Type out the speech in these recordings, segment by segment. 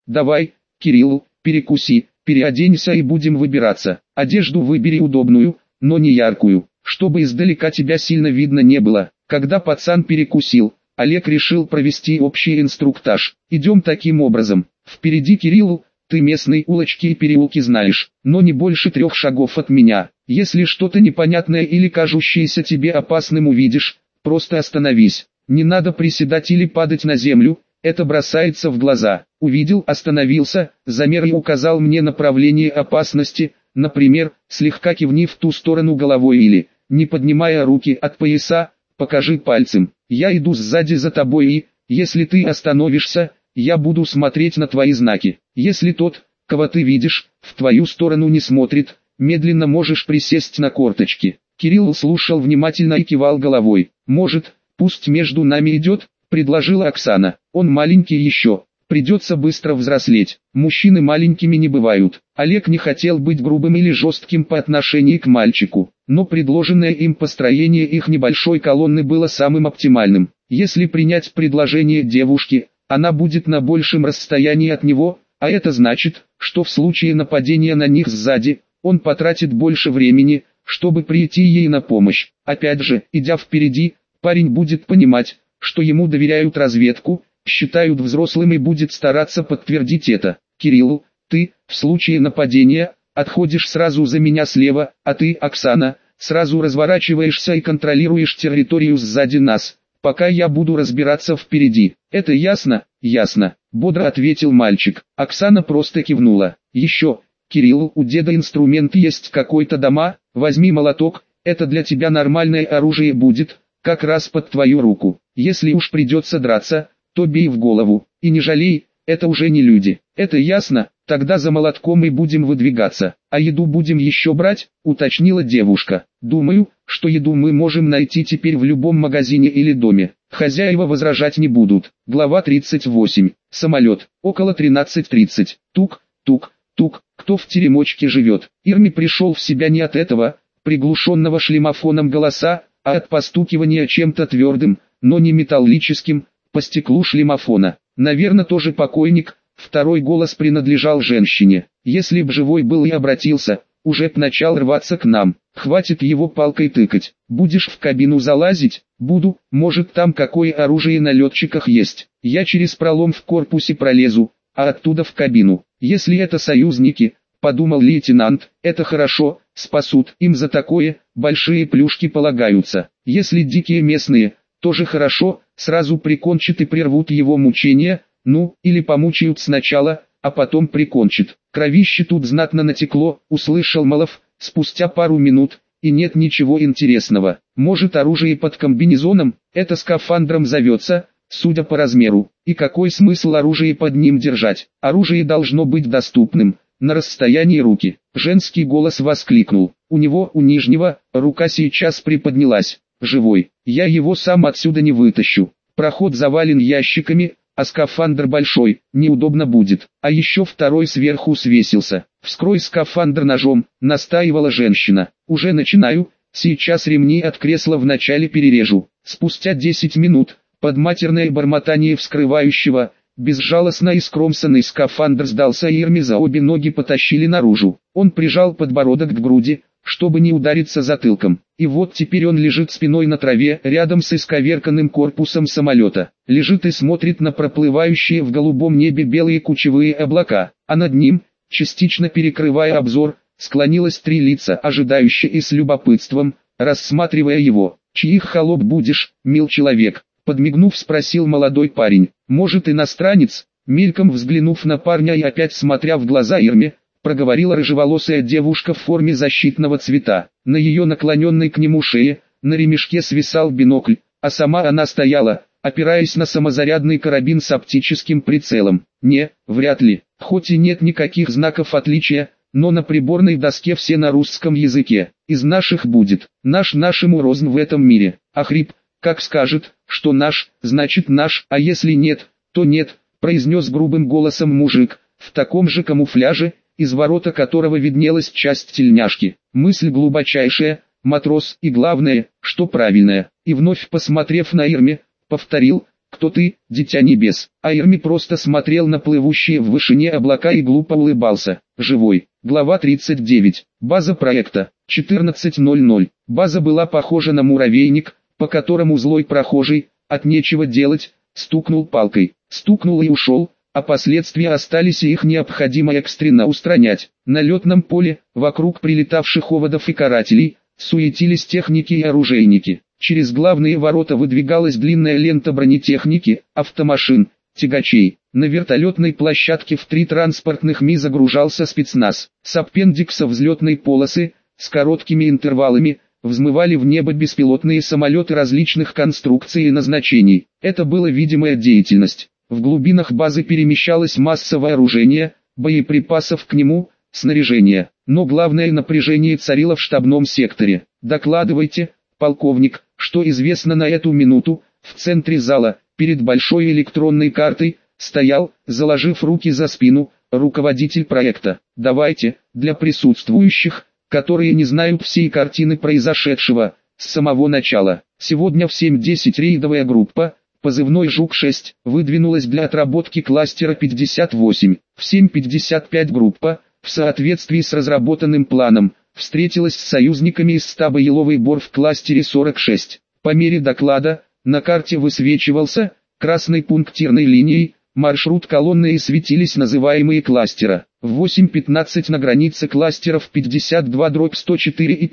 Давай, Кирилл, перекуси, переоденься и будем выбираться. Одежду выбери удобную, но не яркую, чтобы издалека тебя сильно видно не было. Когда пацан перекусил, Олег решил провести общий инструктаж. Идем таким образом. Впереди Кирилл, ты местные улочки и переулки знаешь, но не больше 3 шагов от меня. Если что-то непонятное или кажущееся тебе опасным увидишь, просто остановись. Не надо приседать или падать на землю, это бросается в глаза. Увидел, остановился, замер и указал мне направление опасности, например, слегка кивни в ту сторону головой или, не поднимая руки от пояса, покажи пальцем. Я иду сзади за тобой и, если ты остановишься, я буду смотреть на твои знаки. Если тот, кого ты видишь, в твою сторону не смотрит, медленно можешь присесть на корточки. Кирилл слушал внимательно и кивал головой. Может, пусть между нами идет, предложила Оксана. Он маленький еще, придется быстро взрослеть. Мужчины маленькими не бывают. Олег не хотел быть грубым или жестким по отношению к мальчику, но предложенное им построение их небольшой колонны было самым оптимальным. Если принять предложение девушки, она будет на большем расстоянии от него, а это значит, что в случае нападения на них сзади, он потратит больше времени, чтобы прийти ей на помощь. Опять же, идя впереди, парень будет понимать, что ему доверяют разведку, считают взрослым и будет стараться подтвердить это. Кирилл, ты, в случае нападения, отходишь сразу за меня слева, а ты, Оксана, сразу разворачиваешься и контролируешь территорию сзади нас, пока я буду разбираться впереди. Это ясно? Ясно, бодро ответил мальчик. Оксана просто кивнула. Еще, Кирилл, у деда инструмент есть какой-то дома, возьми молоток, это для тебя нормальное оружие будет, как раз под твою руку. Если уж придется драться, то бей в голову, и не жалей, это уже не люди. Это ясно? Тогда за молотком и будем выдвигаться. А еду будем еще брать, уточнила девушка. Думаю, что еду мы можем найти теперь в любом магазине или доме. Хозяева возражать не будут. Глава 38. Самолет. Около 13:30. Тук, тук, тук. Кто в теремочке живет? Ирми пришел в себя не от этого, приглушенного шлемофоном голоса, а от постукивания чем-то твердым, но не металлическим, по стеклу шлемофона. Наверное, тоже покойник. Второй голос принадлежал женщине. Если б живой был и обратился, уже б начал рваться к нам. Хватит его палкой тыкать. Будешь в кабину залазить? Буду. Может, там какое оружие на летчиках есть. Я через пролом в корпусе пролезу, а оттуда в кабину. Если это союзники, подумал лейтенант, это хорошо, спасут. Им за такое большие плюшки полагаются. Если дикие местные, тоже хорошо, сразу прикончат и прервут его мучения. Ну, или помучают сначала, а потом прикончат. Кровище тут знатно натекло, услышал Малов, спустя пару минут, и нет ничего интересного. Может, оружие под комбинезоном, это скафандром зовется, судя по размеру. И какой смысл оружие под ним держать? Оружие должно быть доступным, на расстоянии руки. Женский голос воскликнул. У него, у нижнего, рука сейчас приподнялась. Живой. Я его сам отсюда не вытащу. Проход завален ящиками, а скафандр большой, неудобно будет. А еще второй сверху свесился. Вскрой скафандр ножом, настаивала женщина. Уже начинаю, сейчас ремни от кресла вначале перережу. Спустя 10 минут, под матерное бормотание вскрывающего, безжалостно и скромсанный скафандр сдался, и Ирми за обе ноги потащили наружу. Он прижал подбородок к груди, чтобы не удариться затылком. И вот теперь он лежит спиной на траве, рядом с исковерканным корпусом самолета. Лежит и смотрит на проплывающие в голубом небе белые кучевые облака, а над ним, частично перекрывая обзор, склонилось 3 лица, ожидающие и с любопытством, рассматривая его. «Чьих холоп будешь, мил человек?» Подмигнув, спросил молодой парень. «Может, иностранец?» Мельком взглянув на парня и опять смотря в глаза Ирме, проговорила рыжеволосая девушка в форме защитного цвета. На ее наклоненной к нему шее, на ремешке свисал бинокль, а сама она стояла, опираясь на самозарядный карабин с оптическим прицелом. Не, вряд ли, хоть и нет никаких знаков отличия, но на приборной доске все на русском языке. Из наших будет, наш нашему рознь в этом мире. А хрип, как скажет, что наш, значит наш, а если нет, то нет, произнес грубым голосом мужик, в таком же камуфляже, из ворота которого виднелась часть тельняшки. Мысль глубочайшая, матрос, и главное, что правильная. И вновь посмотрев на Ирме, повторил, «Кто ты, дитя небес?» Айрми просто смотрел на плывущие в вышине облака и глупо улыбался. Живой. Глава 39. База проекта. 14:00. База была похожа на муравейник, по которому злой прохожий, от нечего делать, стукнул палкой. Стукнул и ушел, а последствия остались, и их необходимо экстренно устранять. На летном поле, вокруг прилетавших оводов и карателей, суетились техники и оружейники. Через главные ворота выдвигалась длинная лента бронетехники, автомашин, тягачей. На вертолетной площадке в 3 транспортных Ми загружался спецназ. С аппендикса взлетной полосы, с короткими интервалами, взмывали в небо беспилотные самолеты различных конструкций и назначений. Это была видимая деятельность. В глубинах базы перемещалось масса вооружения, боеприпасов к нему, снаряжения. Но главное напряжение царило в штабном секторе. «Докладывайте, полковник, что известно на эту минуту?» В центре зала, перед большой электронной картой, стоял, заложив руки за спину, руководитель проекта. «Давайте, для присутствующих, которые не знают всей картины произошедшего, с самого начала. Сегодня в 7:10 рейдовая группа, позывной «Жук-6», выдвинулась для отработки кластера 58. В 7:55 группа, в соответствии с разработанным планом, встретилась с союзниками из штаба Еловый Бор в кластере 46. По мере доклада, на карте высвечивался, красной пунктирной линией, маршрут колонны и светились называемые кластера. В 8:15 на границе кластеров 52/104 и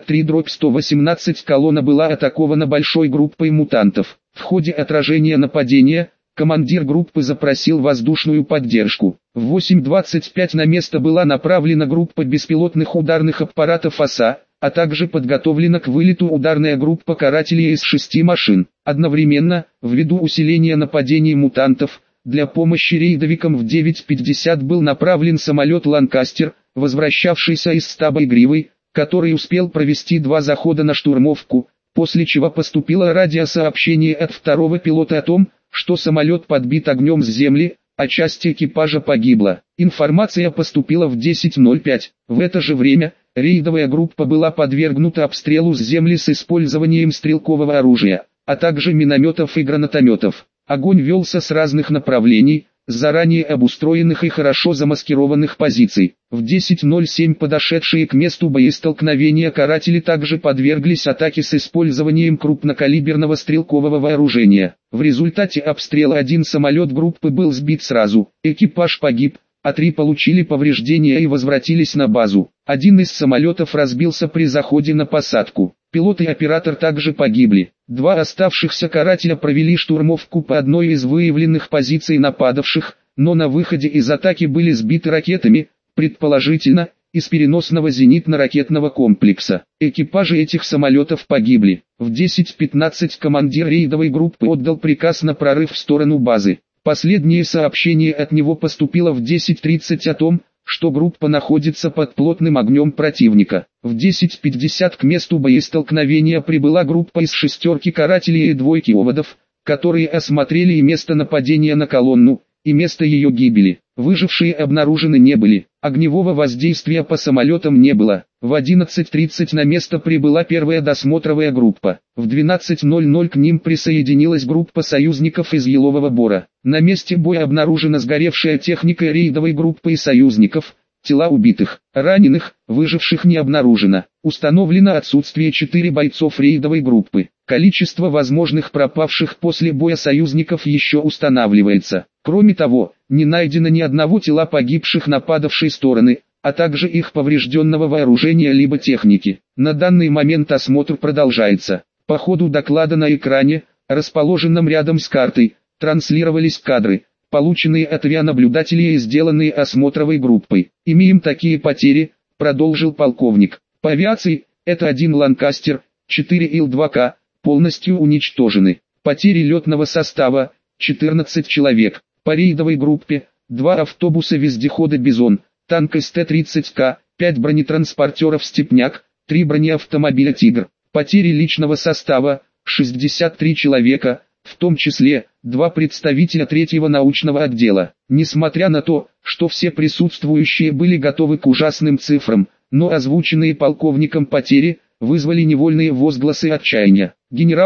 53/118 колонна была атакована большой группой мутантов. В ходе отражения нападения, командир группы запросил воздушную поддержку. В 8:25 на место была направлена группа беспилотных ударных аппаратов ОСА, а также подготовлена к вылету ударная группа карателей из 6 машин. Одновременно, ввиду усиления нападений мутантов, для помощи рейдовикам в 9:50 был направлен самолет «Ланкастер», возвращавшийся из штаба Игривой, который успел провести 2 захода на штурмовку, после чего поступило радиосообщение от второго пилота о том, что самолет подбит огнем с земли, а часть экипажа погибла. Информация поступила в 10:05. В это же время, рейдовая группа была подвергнута обстрелу с земли с использованием стрелкового оружия, а также минометов и гранатометов. Огонь велся с разных направлений, с заранее обустроенных и хорошо замаскированных позиций. В 10:07 подошедшие к месту боестолкновения каратели также подверглись атаке с использованием крупнокалиберного стрелкового вооружения. В результате обстрела 1 самолет группы был сбит сразу, экипаж погиб, а 3 получили повреждения и возвратились на базу. 1 из самолетов разбился при заходе на посадку. Пилот и оператор также погибли. 2 оставшихся карателя провели штурмовку по одной из выявленных позиций нападавших, но на выходе из атаки были сбиты ракетами, предположительно, из переносного зенитно-ракетного комплекса. Экипажи этих самолетов погибли. В 10:15 командир рейдовой группы отдал приказ на прорыв в сторону базы. Последнее сообщение от него поступило в 10:30 о том, что группа находится под плотным огнем противника. В 10:50 к месту боестолкновения прибыла группа из 6 карателей и 2 оводов, которые осмотрели и место нападения на колонну, и место ее гибели. Выжившие обнаружены не были, огневого воздействия по самолетам не было. В 11:30 на место прибыла первая досмотровая группа. В 12:00 к ним присоединилась группа союзников из Елового Бора. На месте боя обнаружена сгоревшая техника рейдовой группы и союзников, тела убитых, раненых, выживших не обнаружено. Установлено отсутствие 4 бойцов рейдовой группы. Количество возможных пропавших после боя союзников еще устанавливается. Кроме того, не найдено ни одного тела погибших нападавшей стороны, а также их поврежденного вооружения либо техники. На данный момент осмотр продолжается. По ходу доклада на экране, расположенном рядом с картой, транслировались кадры, полученные от авианаблюдателей и сделанные осмотровой группой. «Имеем такие потери», — продолжил полковник. «По авиации, это 1 «Ланкастер», 4 Ил-2К, полностью уничтожены. Потери летного состава, 14 человек. По рейдовой группе, 2 автобуса-вездехода «Бизон», танк СТ-30К, 5 бронетранспортеров «Степняк», 3 бронеавтомобиля «Тигр». Потери личного состава, 63 человека, в том числе, 2 представителя 3-го научного отдела. Несмотря на то, что все присутствующие были готовы к ужасным цифрам, но озвученные полковником потери, вызвали невольные возгласы отчаяния. «Генерал,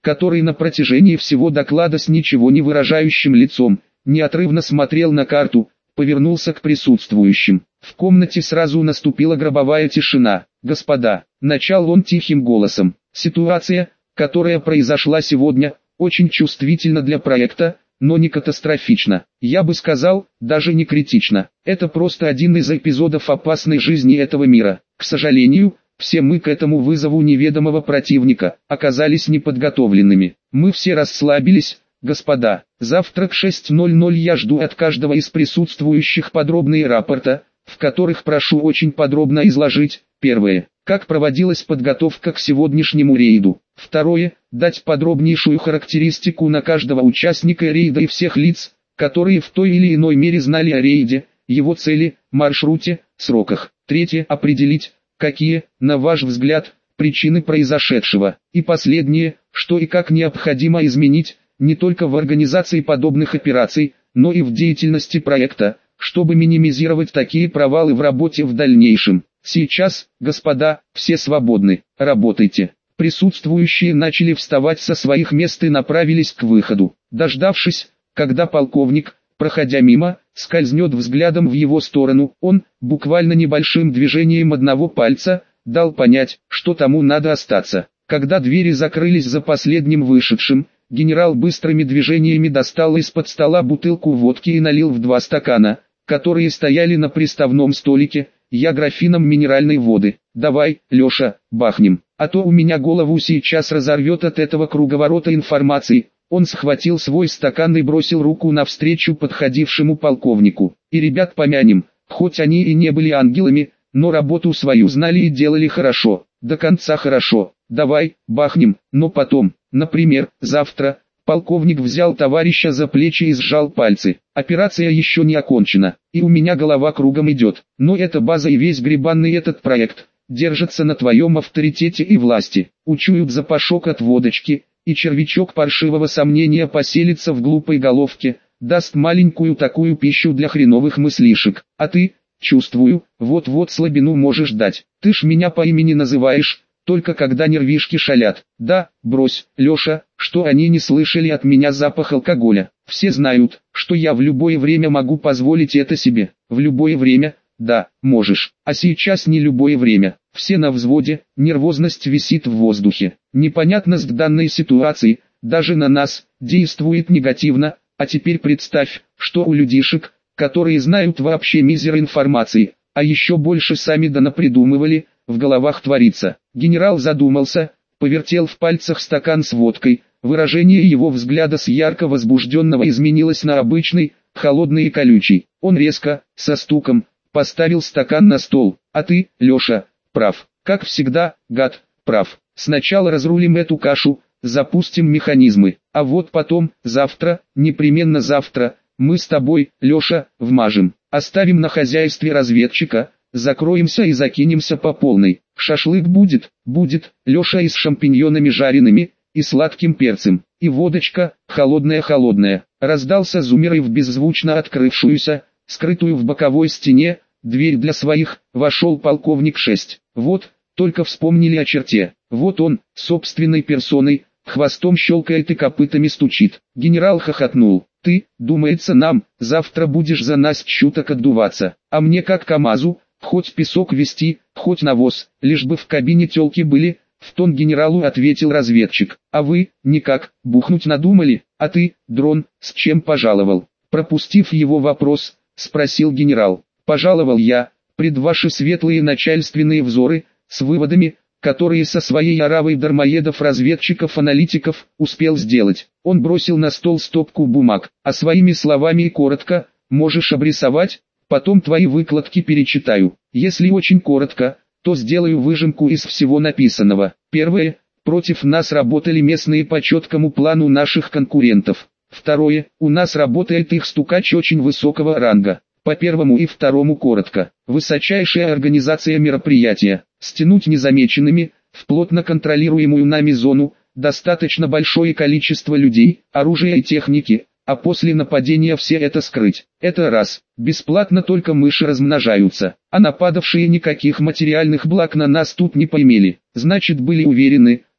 который на протяжении всего доклада с ничего не выражающим лицом, неотрывно смотрел на карту, повернулся к присутствующим. В комнате сразу наступила гробовая тишина. «Господа», — начал он тихим голосом, — «ситуация, которая произошла сегодня, очень чувствительна для проекта, но не катастрофична. Я бы сказал, даже не критична. Это просто один из эпизодов опасной жизни этого мира. К сожалению, все мы к этому вызову неведомого противника оказались неподготовленными. Мы все расслабились, господа. Завтра к 6:00 я жду от каждого из присутствующих подробные рапорта, в которых прошу очень подробно изложить: первое, как проводилась подготовка к сегодняшнему рейду; второе, дать подробнейшую характеристику на каждого участника рейда и всех лиц, которые в той или иной мере знали о рейде, его цели, маршруте, сроках; третье, определить, какие, на ваш взгляд, причины произошедшего; и последнее, что и как необходимо изменить, не только в организации подобных операций, но и в деятельности проекта, чтобы минимизировать такие провалы в работе в дальнейшем. Сейчас, господа, все свободны, работайте». Присутствующие начали вставать со своих мест и направились к выходу. Дождавшись, когда полковник, проходя мимо, скользнет взглядом в его сторону, он, буквально небольшим движением одного пальца, дал понять, что тому надо остаться. Когда двери закрылись за последним вышедшим, генерал быстрыми движениями достал из-под стола бутылку водки и налил в 2 стакана, которые стояли на приставном столике, я графином минеральной воды. «Давай, Леша, бахнем, а то у меня голову сейчас разорвет от этого круговорота информации». Он схватил свой стакан и бросил руку навстречу подходившему полковнику. «И ребят помянем, хоть они и не были ангелами, но работу свою знали и делали хорошо, до конца хорошо. Давай, бахнем, но потом, например, завтра». Полковник взял товарища за плечи и сжал пальцы. «Операция еще не окончена, и у меня голова кругом идет, но эта база и весь гребаный этот проект держатся на твоем авторитете и власти. Учуют запашок от водочки, и червячок паршивого сомнения поселится в глупой головке, даст маленькую такую пищу для хреновых мыслишек. А ты, чувствую, вот-вот слабину можешь дать. Ты ж меня по имени называешь, только когда нервишки шалят. Да, брось, Леша, что они не слышали от меня запах алкоголя. Все знают, что я в любое время могу позволить это себе. В любое время, да, можешь. А сейчас не любое время. Все на взводе, нервозность висит в воздухе. Непонятность данной ситуации, даже на нас, действует негативно. А теперь представь, что у людишек, которые знают вообще мизер информации, а еще больше сами да напридумывали, в головах творится». Генерал задумался, повертел в пальцах стакан с водкой, выражение его взгляда с ярко возбужденного изменилось на обычный, холодный и колючий. Он резко, со стуком, поставил стакан на стол. «А ты, Леша, прав. Как всегда, гад, прав. Сначала разрулим эту кашу, запустим механизмы, а вот потом, завтра, непременно завтра, мы с тобой, Леша, вмажем. Оставим на хозяйстве разведчика, закроемся и закинемся по полной. Шашлык будет, Леша, и с шампиньонами жареными, и сладким перцем, и водочка, холодная-холодная». Раздался зумер, и в беззвучно открывшуюся, скрытую в боковой стене, дверь для своих, вошел полковник 6. Вот, только вспомнили о черте. Вот он, собственной персоной, хвостом щелкает и копытами стучит. Генерал хохотнул. «Ты, думается, нам, завтра будешь за нас чуток отдуваться, а мне как КамАЗу, хоть песок везти, хоть навоз, лишь бы в кабине тёлки были», — в тон генералу ответил разведчик. «А вы, никак, бухнуть надумали? А ты, дрон, с чем пожаловал?» Пропустив его вопрос, спросил генерал. «Пожаловал я, пред ваши светлые начальственные взоры, с выводами, которые со своей оравой дармоедов-разведчиков-аналитиков успел сделать». Он бросил на стол стопку бумаг. «А своими словами и коротко, можешь обрисовать? Потом твои выкладки перечитаю. Если очень коротко, то сделаю выжимку из всего написанного. Первое. Против нас работали местные по четкому плану наших конкурентов. Второе. У нас работает их стукач очень высокого ранга. По первому и второму коротко. Высочайшая организация мероприятия. Стянуть незамеченными, в плотно контролируемую нами зону, достаточно большое количество людей, оружия и техники, а после нападения все это скрыть. Это раз. Бесплатно только мыши размножаются, а нападавшие никаких материальных благ на нас тут не поимели. Значит, были уверены,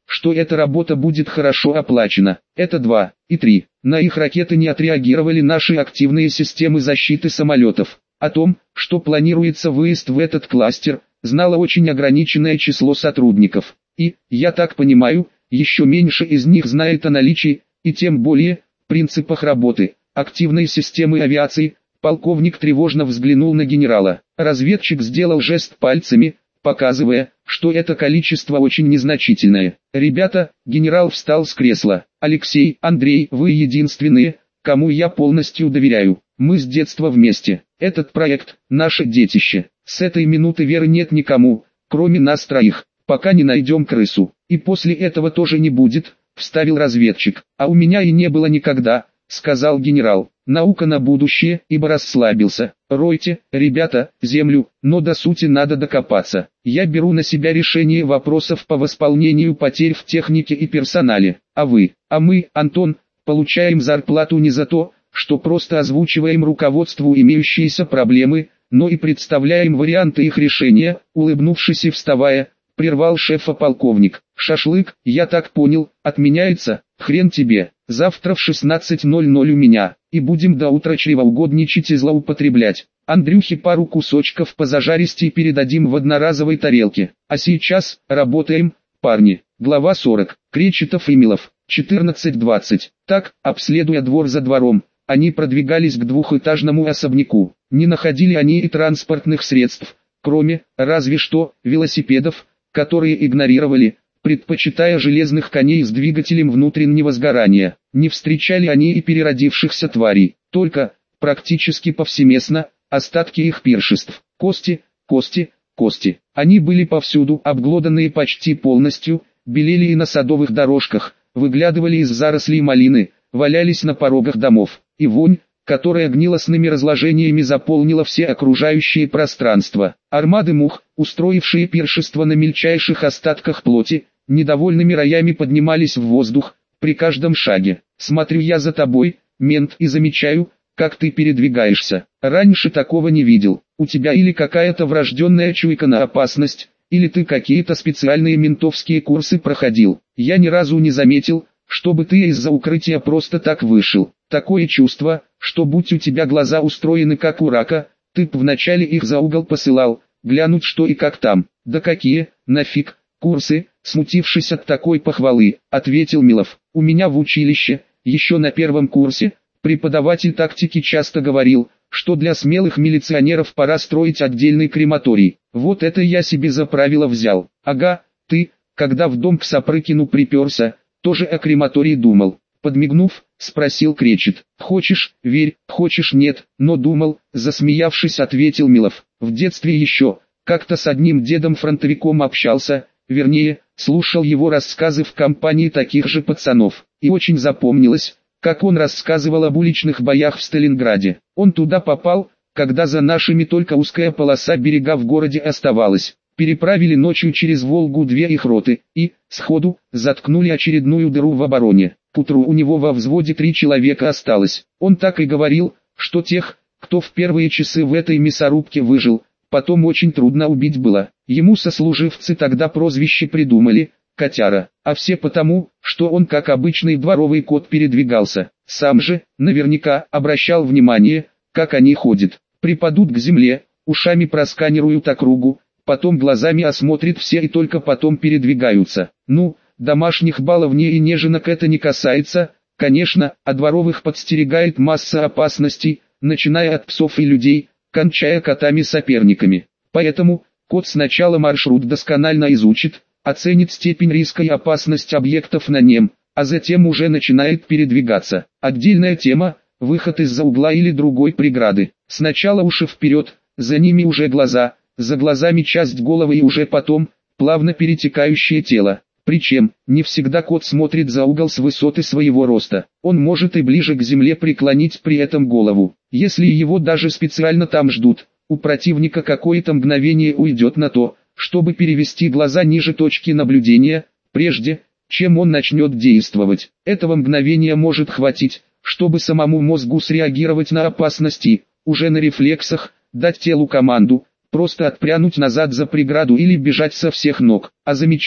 что эта работа будет хорошо оплачена. Это 2. И 3. На их ракеты не отреагировали наши активные системы защиты самолетов. О том, что планируется выезд в этот кластер, знало очень ограниченное число сотрудников. И, я так понимаю, еще меньше из них знает о наличии, и тем более, принципах работы, активной системы авиации. Полковник тревожно взглянул на генерала. Разведчик сделал жест пальцами, показывая, что это количество очень незначительное. «Ребята», генерал встал с кресла. «Алексей, Андрей, вы единственные, кому я полностью доверяю. Мы с детства вместе. Этот проект – наше детище. С этой минуты веры нет никому, кроме нас троих, пока не найдем крысу. И после этого тоже не будет», – вставил разведчик. «А у меня и не было никогда», – сказал генерал. «Наука на будущее», ибо расслабился. «Ройте, ребята, землю, но до сути надо докопаться. Я беру на себя решение вопросов по восполнению потерь в технике и персонале. А вы, а мы, Антон, получаем зарплату не за то, что просто озвучиваем руководству имеющиеся проблемы, но и представляем варианты их решения», улыбнувшись и вставая, прервал шефа полковник. «Шашлык, я так понял, отменяется? Хрен тебе, завтра в 16:00 у меня, и будем до утра чревоугодничать и злоупотреблять. Андрюхе пару кусочков позажаристей передадим в одноразовой тарелке. А сейчас, работаем, парни». Глава 40. Кречетов и Милов. 14:20. Так, обследуя двор за двором, они продвигались к двухэтажному особняку. Не находили они и транспортных средств, кроме, разве что, велосипедов, которые игнорировали, предпочитая железных коней с двигателем внутреннего сгорания. Не встречали они и переродившихся тварей, только, практически повсеместно, остатки их пиршеств. Кости, кости, кости. Они были повсюду, обглоданные почти полностью, белели и на садовых дорожках, выглядывали из зарослей малины, валялись на порогах домов. И вонь, которая гнилостными разложениями заполнила все окружающее пространство. Армады мух, устроившие пиршество на мельчайших остатках плоти, недовольными роями поднимались в воздух, при каждом шаге. «Смотрю я за тобой, мент, и замечаю, как ты передвигаешься. Раньше такого не видел. У тебя или какая-то врожденная чуйка на опасность, или ты какие-то специальные ментовские курсы проходил. Я ни разу не заметил, чтобы ты из-за укрытия просто так вышел. Такое чувство, что будь у тебя глаза устроены как у рака, ты б вначале их за угол посылал, глянуть что и как там». «Да какие, нафиг, курсы?» Смутившись от такой похвалы, ответил Милов. «У меня в училище, еще на первом курсе, преподаватель тактики часто говорил, что для смелых милиционеров пора строить отдельный крематорий. Вот это я себе за правило взял. Ага, ты, когда в дом к Сапрыкину приперся, тоже о крематории думал?» Подмигнув, спросил Кречет. «Хочешь, верь, хочешь нет, но думал», засмеявшись, ответил Милов. «В детстве еще, как-то с одним дедом-фронтовиком общался, вернее, слушал его рассказы в компании таких же пацанов, и очень запомнилось, как он рассказывал об уличных боях в Сталинграде. Он туда попал, когда за нашими только узкая полоса берега в городе оставалась. Переправили ночью через Волгу 2 их роты, и, сходу, заткнули очередную дыру в обороне. К утру у него во взводе 3 человека осталось. Он так и говорил, что тех, кто в первые часы в этой мясорубке выжил, потом очень трудно убить было. Ему сослуживцы тогда прозвище придумали – Котяра, а все потому, что он как обычный дворовый кот передвигался. Сам же, наверняка, обращал внимание, как они ходят. Припадут к земле, ушами просканируют округу, потом глазами осмотрят все и только потом передвигаются. Ну, домашних баловней и неженок это не касается, конечно, а дворовых подстерегает масса опасностей, начиная от псов и людей, кончая котами-соперниками. Поэтому, кот сначала маршрут досконально изучит, оценит степень риска и опасность объектов на нем, а затем уже начинает передвигаться. Отдельная тема – выход из-за угла или другой преграды. Сначала уши вперед, за ними уже глаза, за глазами часть головы и уже потом, плавно перетекающее тело. Причем, не всегда кот смотрит за угол с высоты своего роста. Он может и ближе к земле преклонить при этом голову. Если его даже специально там ждут, у противника какое-то мгновение уйдет на то, чтобы перевести глаза ниже точки наблюдения, прежде, чем он начнет действовать. Этого мгновения может хватить, чтобы самому мозгу среагировать на опасности, уже на рефлексах, дать телу команду, просто отпрянуть назад за преграду или бежать со всех ног. А замечал,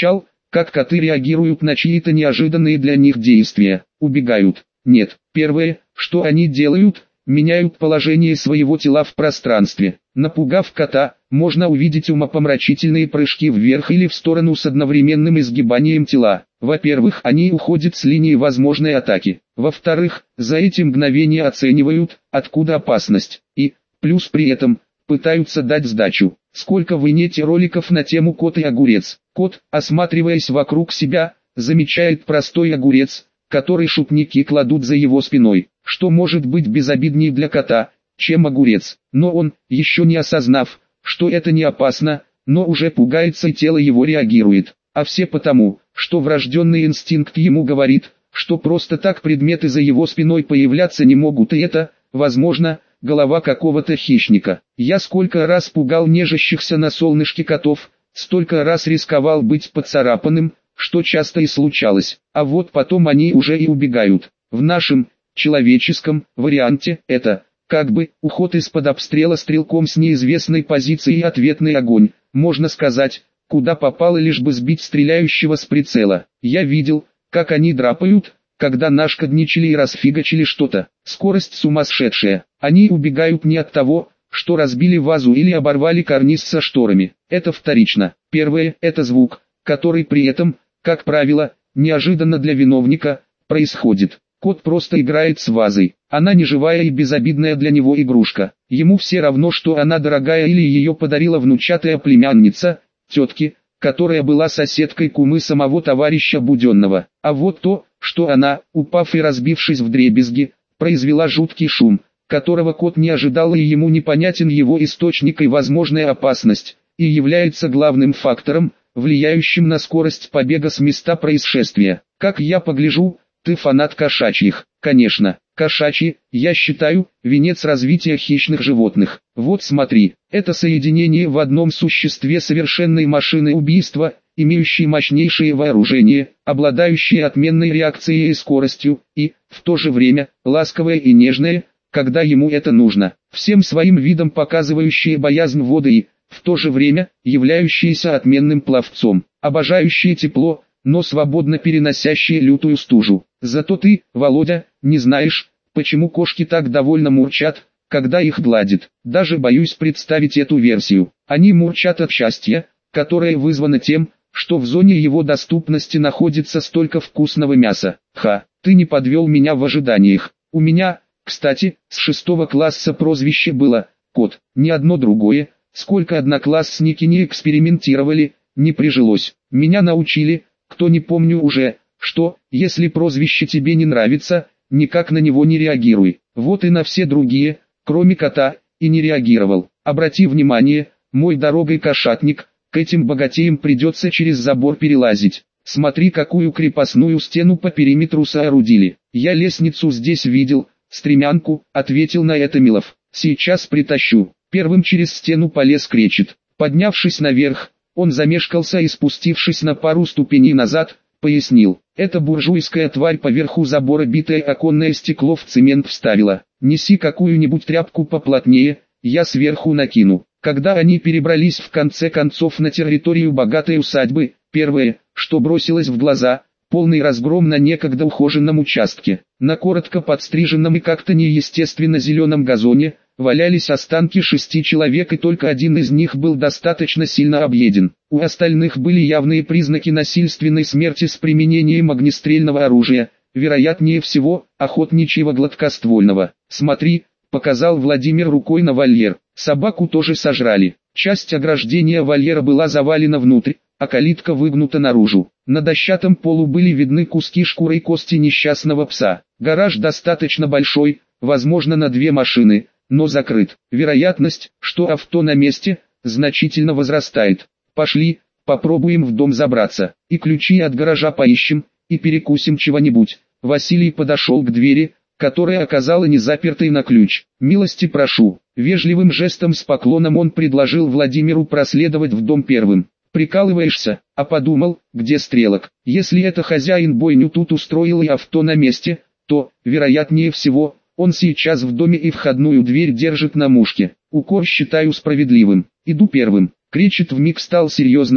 Как коты реагируют на чьи-то неожиданные для них действия? Убегают? Нет. Первое, что они делают, меняют положение своего тела в пространстве. Напугав кота, можно увидеть умопомрачительные прыжки вверх или в сторону с одновременным изгибанием тела. Во-первых, они уходят с линии возможной атаки. Во-вторых, за эти мгновения оценивают, откуда опасность. И, плюс при этом, пытаются дать сдачу. Сколько в инете роликов на тему кот и огурец. Кот, осматриваясь вокруг себя, замечает простой огурец, который шутники кладут за его спиной. Что может быть безобиднее для кота, чем огурец? Но он, еще не осознав, что это не опасно, но уже пугается и тело его реагирует. А все потому, что врожденный инстинкт ему говорит, что просто так предметы за его спиной появляться не могут, и это, возможно, голова какого-то хищника. Я сколько раз пугал нежащихся на солнышке котов, столько раз рисковал быть поцарапанным, что часто и случалось. А вот потом они уже и убегают. В нашем, человеческом, варианте, это, как бы, уход из-под обстрела стрелком с неизвестной позиции и ответный огонь, можно сказать, куда попало, лишь бы сбить стреляющего с прицела. Я видел, как они драпают, когда нашкодничали и расфигачили что-то. Скорость сумасшедшая. Они убегают не от того, что разбили вазу или оборвали карниз со шторами. Это вторично. Первое – это звук, который при этом, как правило, неожиданно для виновника, происходит. Кот просто играет с вазой. Она не живая и безобидная для него игрушка. Ему все равно, что она дорогая или ее подарила внучатая племянница, тетки, которая была соседкой кумы самого товарища Буденного. А вот то, что она, упав и разбившись вдребезги, произвела жуткий шум, которого кот не ожидал, и ему непонятен его источник и возможная опасность, и является главным фактором, влияющим на скорость побега с места происшествия. Как я погляжу, ты фанат кошачьих. Конечно, кошачьи, я считаю, венец развития хищных животных. Вот смотри, это соединение в одном существе совершенной машины убийства, имеющей мощнейшее вооружение, обладающее отменной реакцией и скоростью, и, в то же время, ласковое и нежное, когда ему это нужно, всем своим видом показывающее боязнь воды и, в то же время, являющееся отменным пловцом, обожающее тепло, но свободно переносящее лютую стужу. Зато ты, Володя, не знаешь, почему кошки так довольно мурчат, когда их гладят. Даже боюсь представить эту версию. Они мурчат от счастья, которое вызвано тем, что в зоне его доступности находится столько вкусного мяса. Ха, ты не подвел меня в ожиданиях. У меня, кстати, с 6 класса прозвище было «Кот», ни одно другое. Сколько одноклассники не экспериментировали, не прижилось. Меня научили, кто не помню уже, что, если прозвище тебе не нравится, никак на него не реагируй. Вот и на все другие, кроме кота, и не реагировал. Обрати внимание, мой дорогой кошатник, к этим богатеям придется через забор перелазить. Смотри, какую крепостную стену по периметру соорудили. Я лестницу здесь видел, стремянку, ответил на это Милов. Сейчас притащу. Первым через стену полез Кречет. Поднявшись наверх, он замешкался и, спустившись на пару ступеней назад, пояснил. Эта буржуйская тварь поверху забора битое оконное стекло в цемент вставила. Неси какую-нибудь тряпку поплотнее, я сверху накину. Когда они перебрались в конце концов на территорию богатой усадьбы, первое, что бросилось в глаза, полный разгром на некогда ухоженном участке. На коротко подстриженном и как-то неестественно зеленом газоне, валялись останки 6 человек, и только один из них был достаточно сильно объеден. У остальных были явные признаки насильственной смерти с применением огнестрельного оружия, вероятнее всего, охотничьего гладкоствольного. «Смотри», — показал Владимир рукой на вольер, — собаку тоже сожрали. Часть ограждения вольера была завалена внутрь, а калитка выгнута наружу. На дощатом полу были видны куски шкуры и кости несчастного пса. Гараж достаточно большой, возможно на 2 машины, но закрыт. Вероятность, что авто на месте, значительно возрастает. Пошли, попробуем в дом забраться, и ключи от гаража поищем, и перекусим чего-нибудь. Василий подошел к двери, которая оказала не запертой на ключ. «Милости прошу». Вежливым жестом с поклоном он предложил Владимиру проследовать в дом первым. «Прикалываешься, а подумал, где Стрелок? Если это хозяин бойню тут устроил и авто на месте, то, вероятнее всего, он сейчас в доме и входную дверь держит на мушке. Укор считаю справедливым. Иду первым». Кречет вмиг стал серьезным,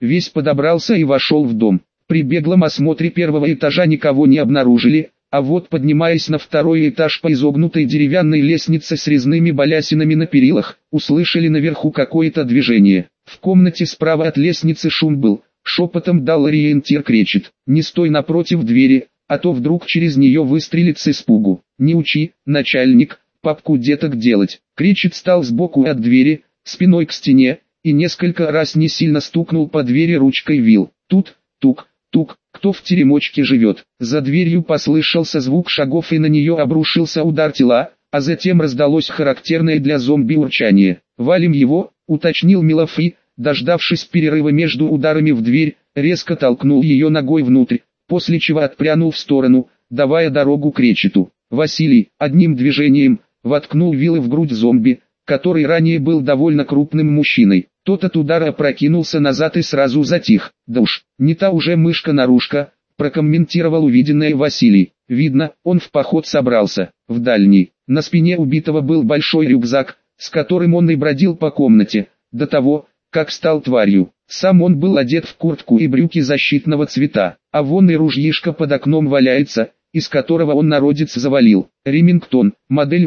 весь подобрался и вошел в дом. При беглом осмотре первого этажа никого не обнаружили, а вот поднимаясь на второй этаж по изогнутой деревянной лестнице с резными балясинами на перилах, услышали наверху какое-то движение. В комнате справа от лестницы шум был, шепотом дал ориентир кречет: «Не стой напротив двери, а то вдруг через нее выстрелит с испугу. Не учи, начальник, папку деток делать». Кречет стал сбоку от двери, спиной к стене, и несколько раз не сильно стукнул по двери ручкой вил. Тут, тук, тук, кто в теремочке живет. За дверью послышался звук шагов и на нее обрушился удар тела, а затем раздалось характерное для зомби урчание. «Валим его», — уточнил Милов и, дождавшись перерыва между ударами в дверь, резко толкнул ее ногой внутрь, после чего отпрянул в сторону, давая дорогу кречету. Василий, одним движением, воткнул вилы в грудь зомби, который ранее был довольно крупным мужчиной. Тот от удара опрокинулся назад и сразу затих. «Да уж, не та уже мышка-нарушка», — прокомментировал увиденное Василий. «Видно, он в поход собрался, в дальний». На спине убитого был большой рюкзак, с которым он и бродил по комнате, до того, как стал тварью. Сам он был одет в куртку и брюки защитного цвета, а вон и ружьишко под окном валяется, из которого он народец завалил. Ремингтон, модель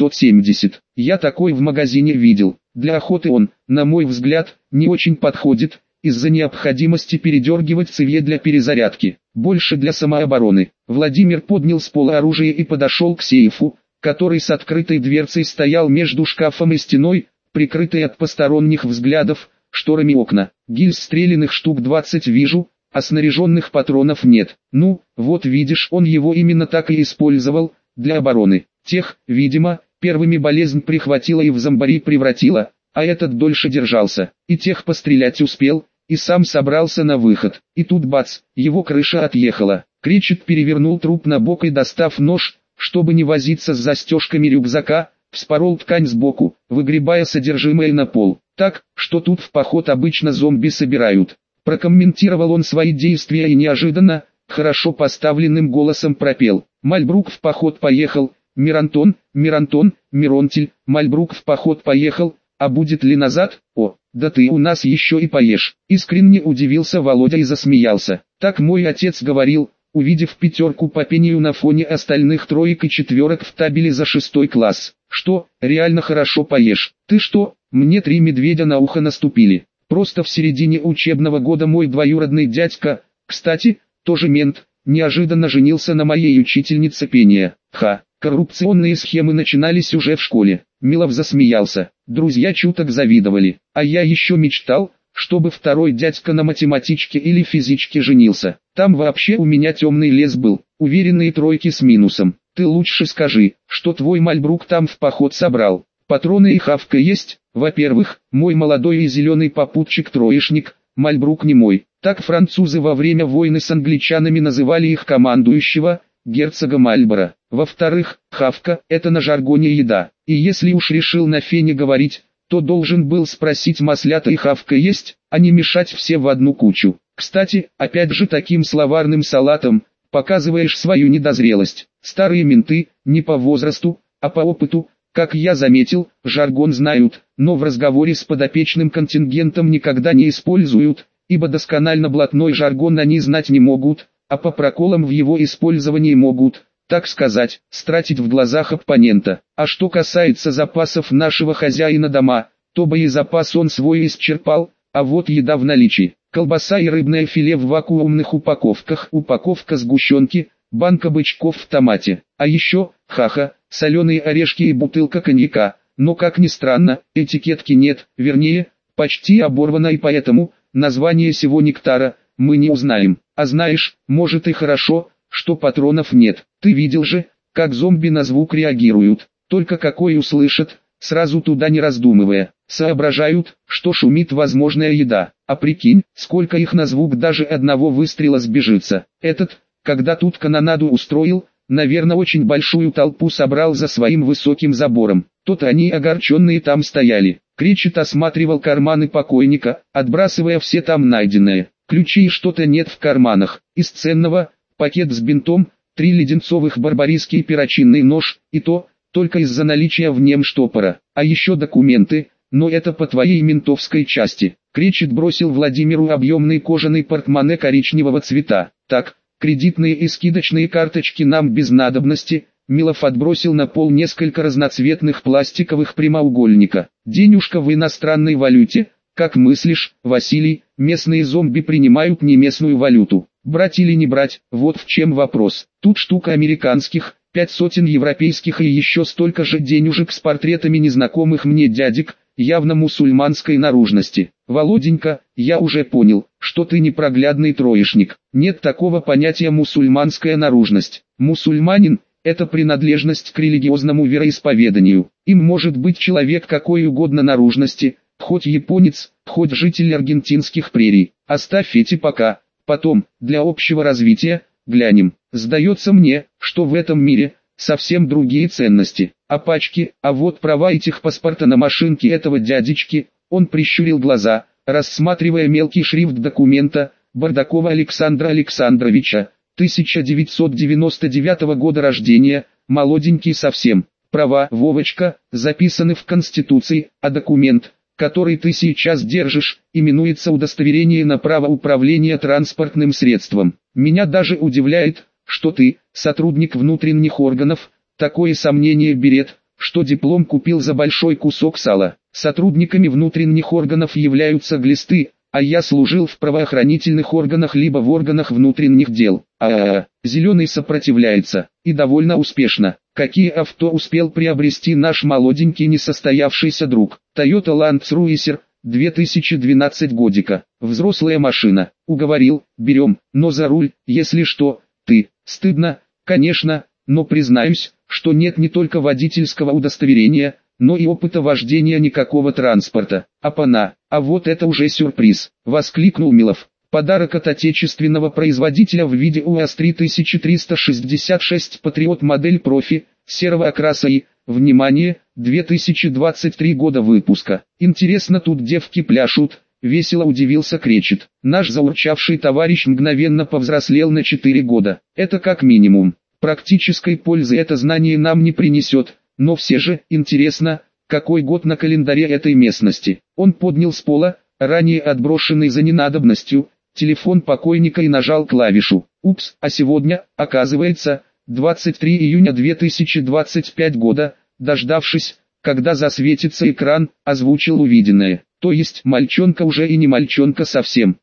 870. Я такой в магазине видел. Для охоты он, на мой взгляд, не очень подходит, из-за необходимости передергивать цевье для перезарядки. Больше для самообороны. Владимир поднял с пола оружие и подошел к сейфу, который с открытой дверцей стоял между шкафом и стеной, прикрытый от посторонних взглядов шторами окна. Гильз стрелянных штук 20 вижу, а снаряженных патронов нет. Ну, вот видишь, он его именно так и использовал, для обороны. Тех, видимо, первыми болезнь прихватила и в зомбарей превратила, а этот дольше держался. И тех пострелять успел, и сам собрался на выход. И тут бац, его крыша отъехала. Кречет перевернул труп на бок и, достав нож, чтобы не возиться с застежками рюкзака, вспорол ткань сбоку, выгребая содержимое на пол. Так, что тут в поход обычно зомби собирают. Прокомментировал он свои действия и неожиданно, хорошо поставленным голосом пропел: «Мальбрук в поход поехал, Мирантон, Мирантон, Миронтель, Мальбрук в поход поехал, а будет ли назад? О, да ты у нас еще и поешь». Искренне удивился Володя и засмеялся. Так мой отец говорил, увидев пятерку по пению на фоне остальных троек и четверок в табеле за 6 класс. «Что, реально хорошо поешь? Ты что, мне 3 медведя на ухо наступили?» Просто в середине учебного года мой двоюродный дядька, кстати, тоже мент, неожиданно женился на моей учительнице пения. Коррупционные схемы начинались уже в школе. Милов засмеялся. Друзья чуток завидовали. А я еще мечтал, чтобы второй дядька на математичке или физичке женился. Там вообще у меня темный лес был, уверенные тройки с минусом. Ты лучше скажи, что твой Мальбрук там в поход собрал. Патроны и хавка есть? Во-первых, мой молодой и зеленый попутчик-троечник, Мальбрук не мой. Так французы во время войны с англичанами называли их командующего, герцога Мальборо. Во-вторых, хавка – это на жаргоне еда. И если уж решил на фене говорить, то должен был спросить, маслята и хавка есть, а не мешать все в одну кучу. Кстати, опять же таким словарным салатом, показываешь свою недозрелость. Старые менты, не по возрасту, а по опыту, как я заметил, жаргон знают, но в разговоре с подопечным контингентом никогда не используют, ибо досконально блатной жаргон они знать не могут, а по проколам в его использовании могут, так сказать, стратить в глазах оппонента. А что касается запасов нашего хозяина дома, то боезапас он свой исчерпал, а вот еда в наличии. Колбаса и рыбное филе в вакуумных упаковках, упаковка сгущенки, банка бычков в томате. А еще, соленые орешки и бутылка коньяка. Но как ни странно, этикетки нет, вернее, почти оборвана, и поэтому название сего нектара мы не узнаем. А знаешь, может и хорошо, что патронов нет. Ты видел же, как зомби на звук реагируют. Только какой услышат, сразу туда не раздумывая, соображают, что шумит возможная еда. А прикинь, сколько их на звук даже одного выстрела сбежится. Этот, когда тут канонаду устроил, наверное, очень большую толпу собрал за своим высоким забором. То-то они огорченные там стояли. Кречет осматривал карманы покойника, отбрасывая все там найденное. Ключи и что-то нет в карманах. Из ценного, пакет с бинтом, 3 леденцовых барбариски и перочинный нож, и то, только из-за наличия в нем штопора. А еще документы, но это по твоей ментовской части. Кречет бросил Владимиру объемный кожаный портмоне коричневого цвета. Так, кредитные и скидочные карточки нам без надобности. Милов отбросил на пол несколько разноцветных пластиковых прямоугольника. Денежка в иностранной валюте, как мыслишь, Василий, местные зомби принимают не местную валюту. Брать или не брать, вот в чем вопрос. Тут штука американских, 500 европейских и еще столько же денежек с портретами незнакомых мне дядек, явно мусульманской наружности. Володенька, я уже понял, что ты непроглядный троечник. Нет такого понятия мусульманская наружность. Мусульманин – это принадлежность к религиозному вероисповеданию. Им может быть человек какой угодно наружности, хоть японец, хоть житель аргентинских прерий. Оставь эти пока, потом, для общего развития, глянем. Сдается мне, что в этом мире совсем другие ценности. А пачки, а вот права и техпаспорта на машинке этого дядечки. Он прищурил глаза, рассматривая мелкий шрифт документа. Бардакова Александра Александровича, 1999 года рождения, молоденький совсем. Права, Вовочка, записаны в Конституции, а документ, который ты сейчас держишь, именуется удостоверение на право управления транспортным средством. Меня даже удивляет, что ты, сотрудник внутренних органов, такое сомнение берет, что диплом купил за большой кусок сала. Сотрудниками внутренних органов являются глисты, а я служил в правоохранительных органах либо в органах внутренних дел. Зеленый сопротивляется, и довольно успешно. Какие авто успел приобрести наш молоденький несостоявшийся друг? Toyota Land Cruiser, 2012 годика. Взрослая машина. Уговорил, берем, но за руль, если что, ты. Стыдно, конечно, но признаюсь, что нет не только водительского удостоверения, но и опыта вождения никакого транспорта. Апана, а вот это уже сюрприз, воскликнул Милов. Подарок от отечественного производителя в виде УАЗ-3 1366 Патриот модель профи, серого окраса и, внимание, 2023 года выпуска. Интересно, тут девки пляшут, весело удивился Кречет. Наш заурчавший товарищ мгновенно повзрослел на 4 года. Это как минимум. Практической пользы это знание нам не принесет. Но все же, интересно, какой год на календаре этой местности. Он поднял с пола, ранее отброшенный за ненадобностью, телефон покойника и нажал клавишу. Упс, а сегодня, оказывается, 23 июня 2025 года, дождавшись, когда засветится экран, озвучил увиденное. То есть мальчонка уже и не мальчонка совсем.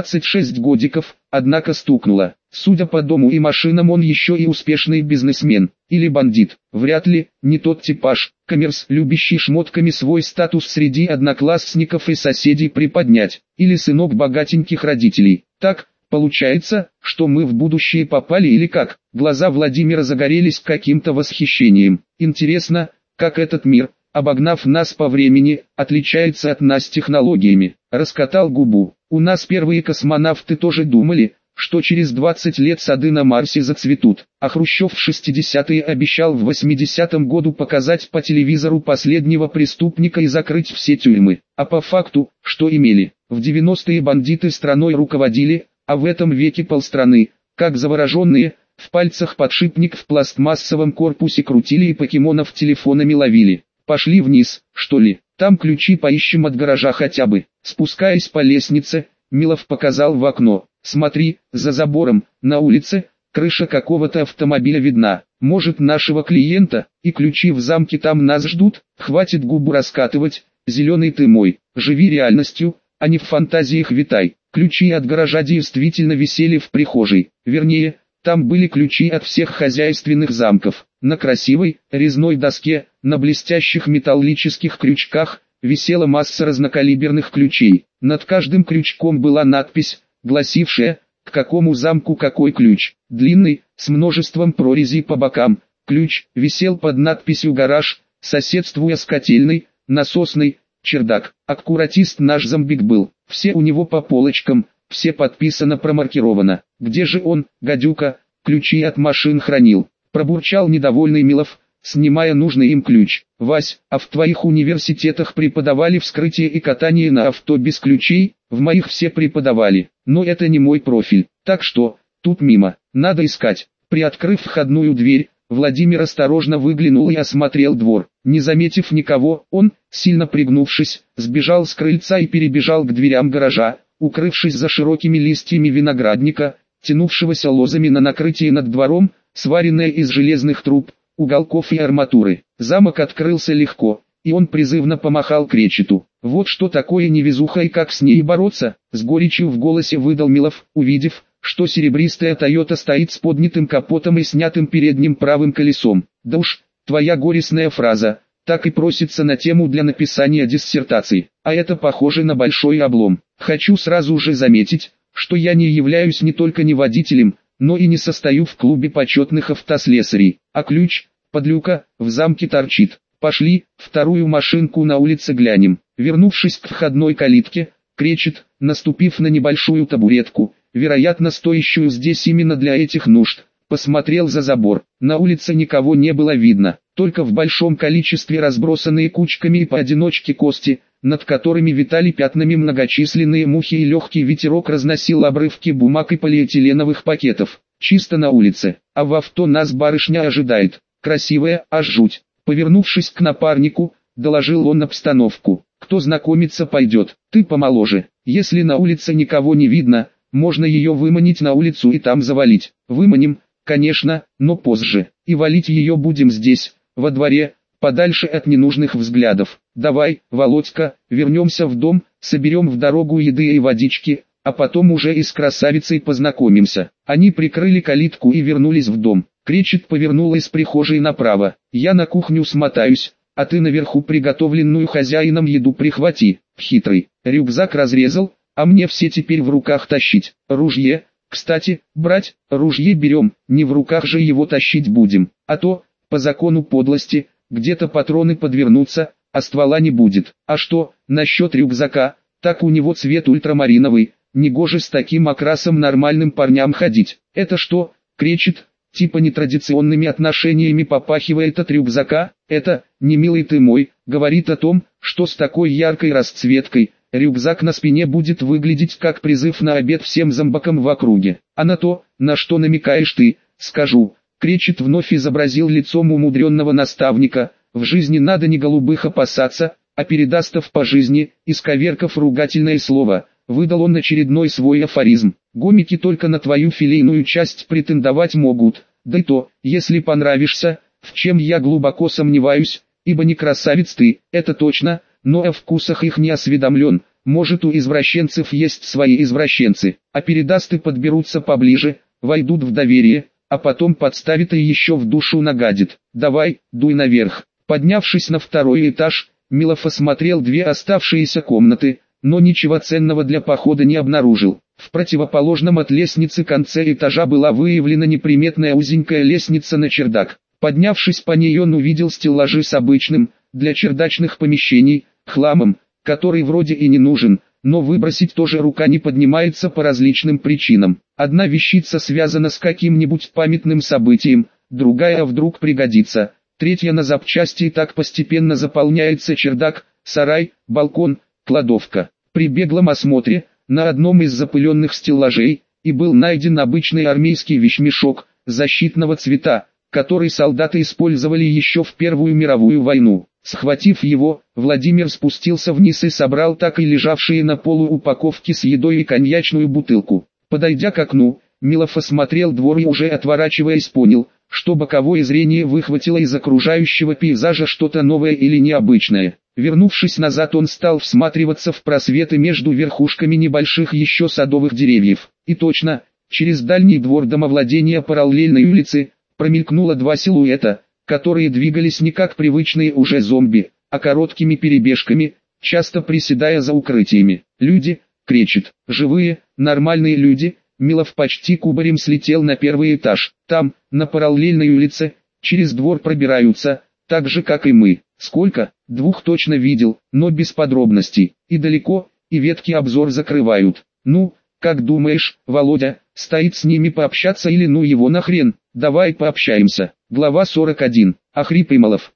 26 годиков, однако стукнуло. Судя по дому и машинам, он еще и успешный бизнесмен. Или бандит. Вряд ли, не тот типаж. Коммерс, любящий шмотками свой статус среди одноклассников и соседей приподнять. Или сынок богатеньких родителей. Так, получается, что мы в будущее попали или как? Глаза Владимира загорелись каким-то восхищением. Интересно, как этот мир, обогнав нас по времени, отличается от нас технологиями. Раскатал губу. У нас первые космонавты тоже думали, что через 20 лет сады на Марсе зацветут. А Хрущев в 60-е обещал в 80-м году показать по телевизору последнего преступника и закрыть все тюрьмы. А по факту, что имели? В 90-е бандиты страной руководили, а в этом веке полстраны, как завороженные, в пальцах подшипник в пластмассовом корпусе крутили и покемонов телефонами ловили. Пошли вниз, что ли? Там ключи поищем от гаража хотя бы. Спускаясь по лестнице, Милов показал в окно. Смотри, за забором, на улице, крыша какого-то автомобиля видна. Может, нашего клиента, и ключи в замке там нас ждут? Хватит губу раскатывать, зеленый ты мой. Живи реальностью, а не в фантазиях витай. Ключи от гаража действительно висели в прихожей. Вернее, там были ключи от всех хозяйственных замков. На красивой, резной доске, на блестящих металлических крючках, висела масса разнокалиберных ключей. Над каждым крючком была надпись, гласившая, к какому замку какой ключ. Длинный, с множеством прорезей по бокам, ключ висел под надписью «Гараж», соседствуя с котельной, насосной, чердак. Аккуратист наш зомбик был, все у него по полочкам, все подписано промаркировано. Где же он, гадюка, ключи от машин хранил? Пробурчал недовольный Милов, снимая нужный им ключ. Вась, а в твоих университетах преподавали вскрытие и катание на авто без ключей? В моих все преподавали, но это не мой профиль. Так что, тут мимо, надо искать. Приоткрыв входную дверь, Владимир осторожно выглянул и осмотрел двор. Не заметив никого, он, сильно пригнувшись, сбежал с крыльца и перебежал к дверям гаража, укрывшись за широкими листьями виноградника, тянувшегося лозами на накрытии над двором, сваренное из железных труб, уголков и арматуры. Замок открылся легко, и он призывно помахал Кречету. Вот что такое невезуха и как с ней бороться, с горечью в голосе выдал Милов, увидев, что серебристая Тойота стоит с поднятым капотом и снятым передним правым колесом. Да уж, твоя горестная фраза, так и просится на тему для написания диссертации, а это похоже на большой облом. Хочу сразу же заметить, что я не являюсь не только не водителем, но и не состою в клубе почетных автослесарей, а ключ, подлюка, в замке торчит. Пошли, вторую машинку на улице глянем. Вернувшись к входной калитке, Кречет, наступив на небольшую табуретку, вероятно стоящую здесь именно для этих нужд, посмотрел за забор. На улице никого не было видно, только в большом количестве разбросанные кучками и поодиночке кости, над которыми витали пятнами многочисленные мухи, и легкий ветерок разносил обрывки бумаг и полиэтиленовых пакетов. Чисто на улице, а в авто нас барышня ожидает, красивая, аж жуть. Повернувшись к напарнику, доложил он обстановку. Кто знакомиться пойдет, ты помоложе. Если на улице никого не видно, можно ее выманить на улицу и там завалить. Выманим, конечно, но позже. И валить ее будем здесь, во дворе, подальше от ненужных взглядов. Давай, Володька, вернемся в дом, соберем в дорогу еды и водички, а потом уже и с красавицей познакомимся. Они прикрыли калитку и вернулись в дом. Кречет повернула из прихожей направо. Я на кухню смотаюсь, а ты наверху приготовленную хозяином еду прихвати. Хитрый. Рюкзак разрезал, а мне все теперь в руках тащить. Ружье, кстати, брать, ружье берем, не в руках же его тащить будем. А то, по закону подлости, где-то патроны подвернутся, а ствола не будет. А что, насчет рюкзака, так у него цвет ультрамариновый, негоже с таким окрасом нормальным парням ходить. Это что, Кречет? Типа нетрадиционными отношениями попахивает от рюкзака, это, не милый ты мой, говорит о том, что с такой яркой расцветкой, рюкзак на спине будет выглядеть как призыв на обед всем зомбакам в округе. А на то, на что намекаешь ты, скажу. Кречет вновь изобразил лицом умудренного наставника, в жизни надо не голубых опасаться, а передастов по жизни, исковеркав ругательное слово. Выдал он очередной свой афоризм. Гомики только на твою филейную часть претендовать могут, да и то, если понравишься, в чем я глубоко сомневаюсь, ибо не красавец ты, это точно, но о вкусах их не осведомлен, может у извращенцев есть свои извращенцы, а передасты подберутся поближе, войдут в доверие, а потом подставит и еще в душу нагадит. Давай, дуй наверх. Поднявшись на второй этаж, Милов осмотрел две оставшиеся комнаты, но ничего ценного для похода не обнаружил. В противоположном от лестницы конце этажа была выявлена неприметная узенькая лестница на чердак. Поднявшись по ней, он увидел стеллажи с обычным, для чердачных помещений, хламом, который вроде и не нужен, но выбросить тоже рука не поднимается по различным причинам. Одна вещица связана с каким-нибудь памятным событием, другая вдруг пригодится, третья на запчасти, и так постепенно заполняется чердак, сарай, балкон, кладовка. При беглом осмотре, на одном из запыленных стеллажей, и был найден обычный армейский вещмешок, защитного цвета, который солдаты использовали еще в Первую мировую войну. Схватив его, Владимир спустился вниз и собрал так и лежавшие на полу упаковки с едой и коньячную бутылку. Подойдя к окну, Милов осмотрел двор и уже отворачиваясь понял, что боковое зрение выхватило из окружающего пейзажа что-то новое или необычное. Вернувшись назад, он стал всматриваться в просветы между верхушками небольших еще садовых деревьев. И точно, через дальний двор домовладения параллельной улицы, промелькнуло два силуэта, которые двигались не как привычные уже зомби, а короткими перебежками, часто приседая за укрытиями. Люди, Кречет, живые, нормальные люди. Милов почти кубарем слетел на первый этаж. Там, на параллельной улице, через двор пробираются, так же как и мы. Сколько? Двух точно видел, но без подробностей. И далеко, и ветки обзор закрывают. Ну, как думаешь, Володя, стоит с ними пообщаться или ну его нахрен? Давай пообщаемся. Глава 41. Охрип Имолов.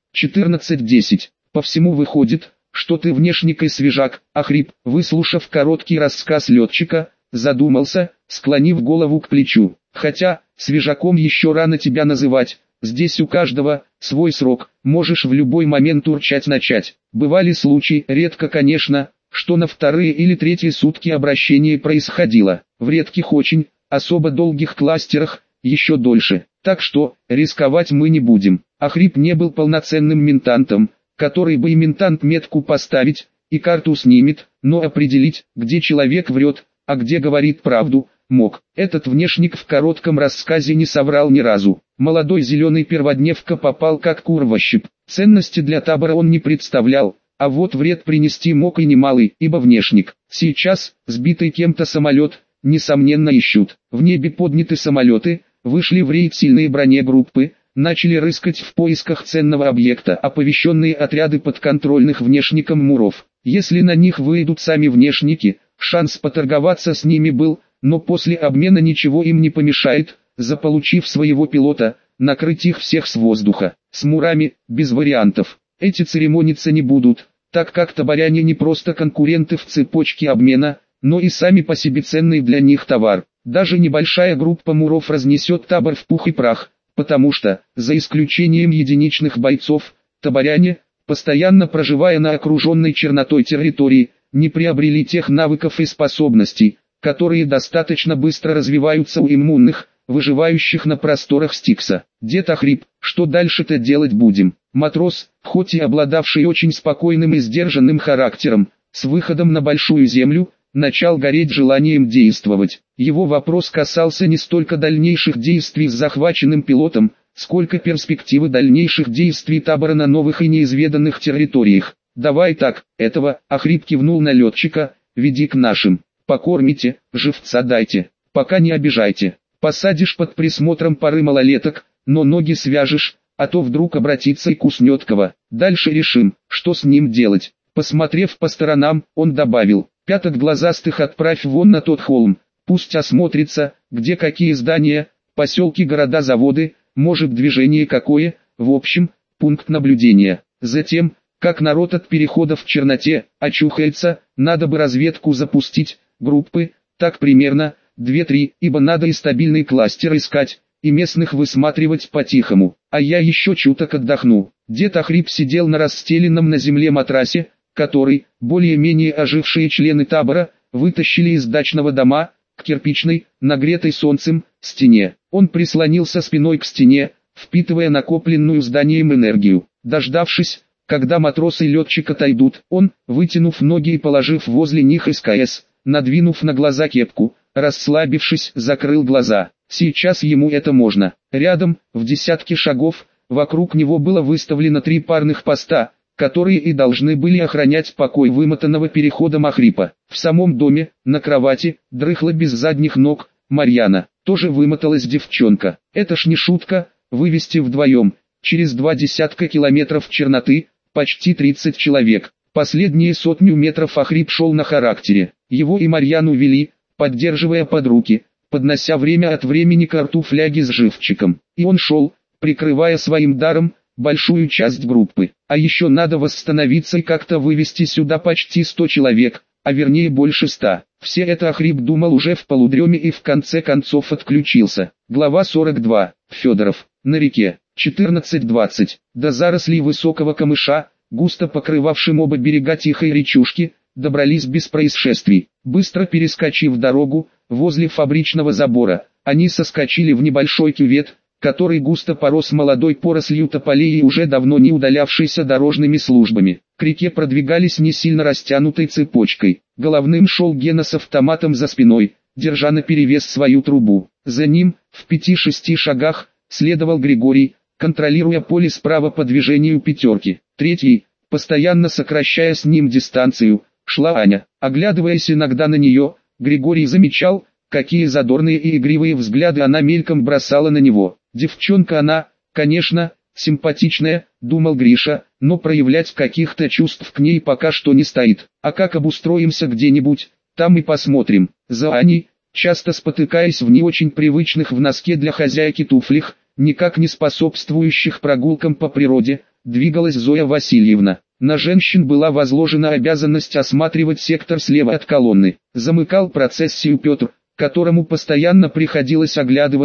14:10. По всему выходит, что ты внешник и свежак. Охрип, выслушав короткий рассказ летчика, задумался, склонив голову к плечу. Хотя, свежаком еще рано тебя называть, здесь у каждого свой срок, можешь в любой момент урчать начать. Бывали случаи, редко конечно, что на вторые или третьи сутки обращение происходило, в редких очень, особо долгих кластерах, еще дольше. Так что, рисковать мы не будем. Ахрип не был полноценным ментантом, который бы и ментант-метку поставить, и карту снимет, но определить, где человек врет, а где говорит правду, мог. Этот внешник в коротком рассказе не соврал ни разу. Молодой зеленый перводневка попал как кур во щип. Ценности для табора он не представлял, а вот вред принести мог и немалый, ибо внешник. Сейчас, сбитый кем-то самолет, несомненно ищут. В небе подняты самолеты, вышли в рейд сильные бронегруппы, начали рыскать в поисках ценного объекта оповещенные отряды подконтрольных внешникам муров. Если на них выйдут сами внешники, шанс поторговаться с ними был, но после обмена ничего им не помешает, заполучив своего пилота, накрыть их всех с воздуха. С мурами, без вариантов. Эти церемониться не будут, так как таборяне не просто конкуренты в цепочке обмена, но и сами по себе ценный для них товар. Даже небольшая группа муров разнесет табор в пух и прах, потому что, за исключением единичных бойцов, таборяне, постоянно проживая на окруженной чернотой территории, не приобрели тех навыков и способностей, которые достаточно быстро развиваются у иммунных, выживающих на просторах Стикса. Дед Ахрип, что дальше-то делать будем? Матрос, хоть и обладавший очень спокойным и сдержанным характером, с выходом на большую землю, начал гореть желанием действовать. Его вопрос касался не столько дальнейших действий с захваченным пилотом, сколько перспективы дальнейших действий табора на новых и неизведанных территориях. «Давай так, этого», — Ахрип кивнул на летчика, — «веди к нашим. Покормите, живца дайте, пока не обижайте. Посадишь под присмотром пары малолеток, но ноги свяжешь, а то вдруг обратится и куснет кого. Дальше решим, что с ним делать». Посмотрев по сторонам, он добавил: «Пяток глазастых отправь вон на тот холм, пусть осмотрится, где какие здания, поселки, города, заводы, может движение какое, в общем, пункт наблюдения. Затем, как народ от перехода в черноте очухается, надо бы разведку запустить, группы, так примерно, 2-3, ибо надо и стабильный кластер искать, и местных высматривать по-тихому, а я еще чуток отдохну». Дед Ахрип сидел на расстеленном на земле матрасе, который, более-менее ожившие члены табора, вытащили из дачного дома, к кирпичной, нагретой солнцем, стене. Он прислонился спиной к стене, впитывая накопленную зданием энергию. Дождавшись, когда матросы и летчик отойдут, он, вытянув ноги и положив возле них СКС, надвинув на глаза кепку, расслабившись, закрыл глаза. Сейчас ему это можно. Рядом, в десятке шагов, вокруг него было выставлено 3 парных поста, которые и должны были охранять покой вымотанного переходом Ахрипа. В самом доме, на кровати, дрыхла без задних ног, Марьяна. Тоже вымоталась девчонка. Это ж не шутка, вывести вдвоем, через 20 километров черноты, почти 30 человек. Последние 100 метров Ахрип шел на характере. Его и Марьяну вели, поддерживая под руки, поднося время от времени к рту фляги с живчиком. И он шел, прикрывая своим даром большую часть группы. А еще надо восстановиться и как-то вывести сюда почти 100 человек, а вернее больше 100. Все это Ахрип думал уже в полудреме и в конце концов отключился. Глава 42. Федоров. На реке. 14:20. До зарослей высокого камыша, густо покрывавшим оба берега тихой речушки, добрались без происшествий. Быстро перескочив дорогу, возле фабричного забора, они соскочили в небольшой кювет, который густо порос молодой порослью тополей и уже давно не удалявшейся дорожными службами. К реке продвигались не сильно растянутой цепочкой. Головным шел Гена с автоматом за спиной, держа наперевес свою трубу. За ним, в 5-6 шагах, следовал Григорий, контролируя поле справа по движению пятерки. Третий, постоянно сокращая с ним дистанцию, шла Аня. Оглядываясь иногда на нее, Григорий замечал, какие задорные и игривые взгляды она мельком бросала на него. Девчонка она, конечно, симпатичная, думал Гриша, но проявлять каких-то чувств к ней пока что не стоит. А как обустроимся где-нибудь, там и посмотрим. За Аней, часто спотыкаясь в не очень привычных в носке для хозяйки туфлях, никак не способствующих прогулкам по природе, двигалась Зоя Васильевна. На женщин была возложена обязанность осматривать сектор слева от колонны. Замыкал процессию Петр, которому постоянно приходилось оглядываться,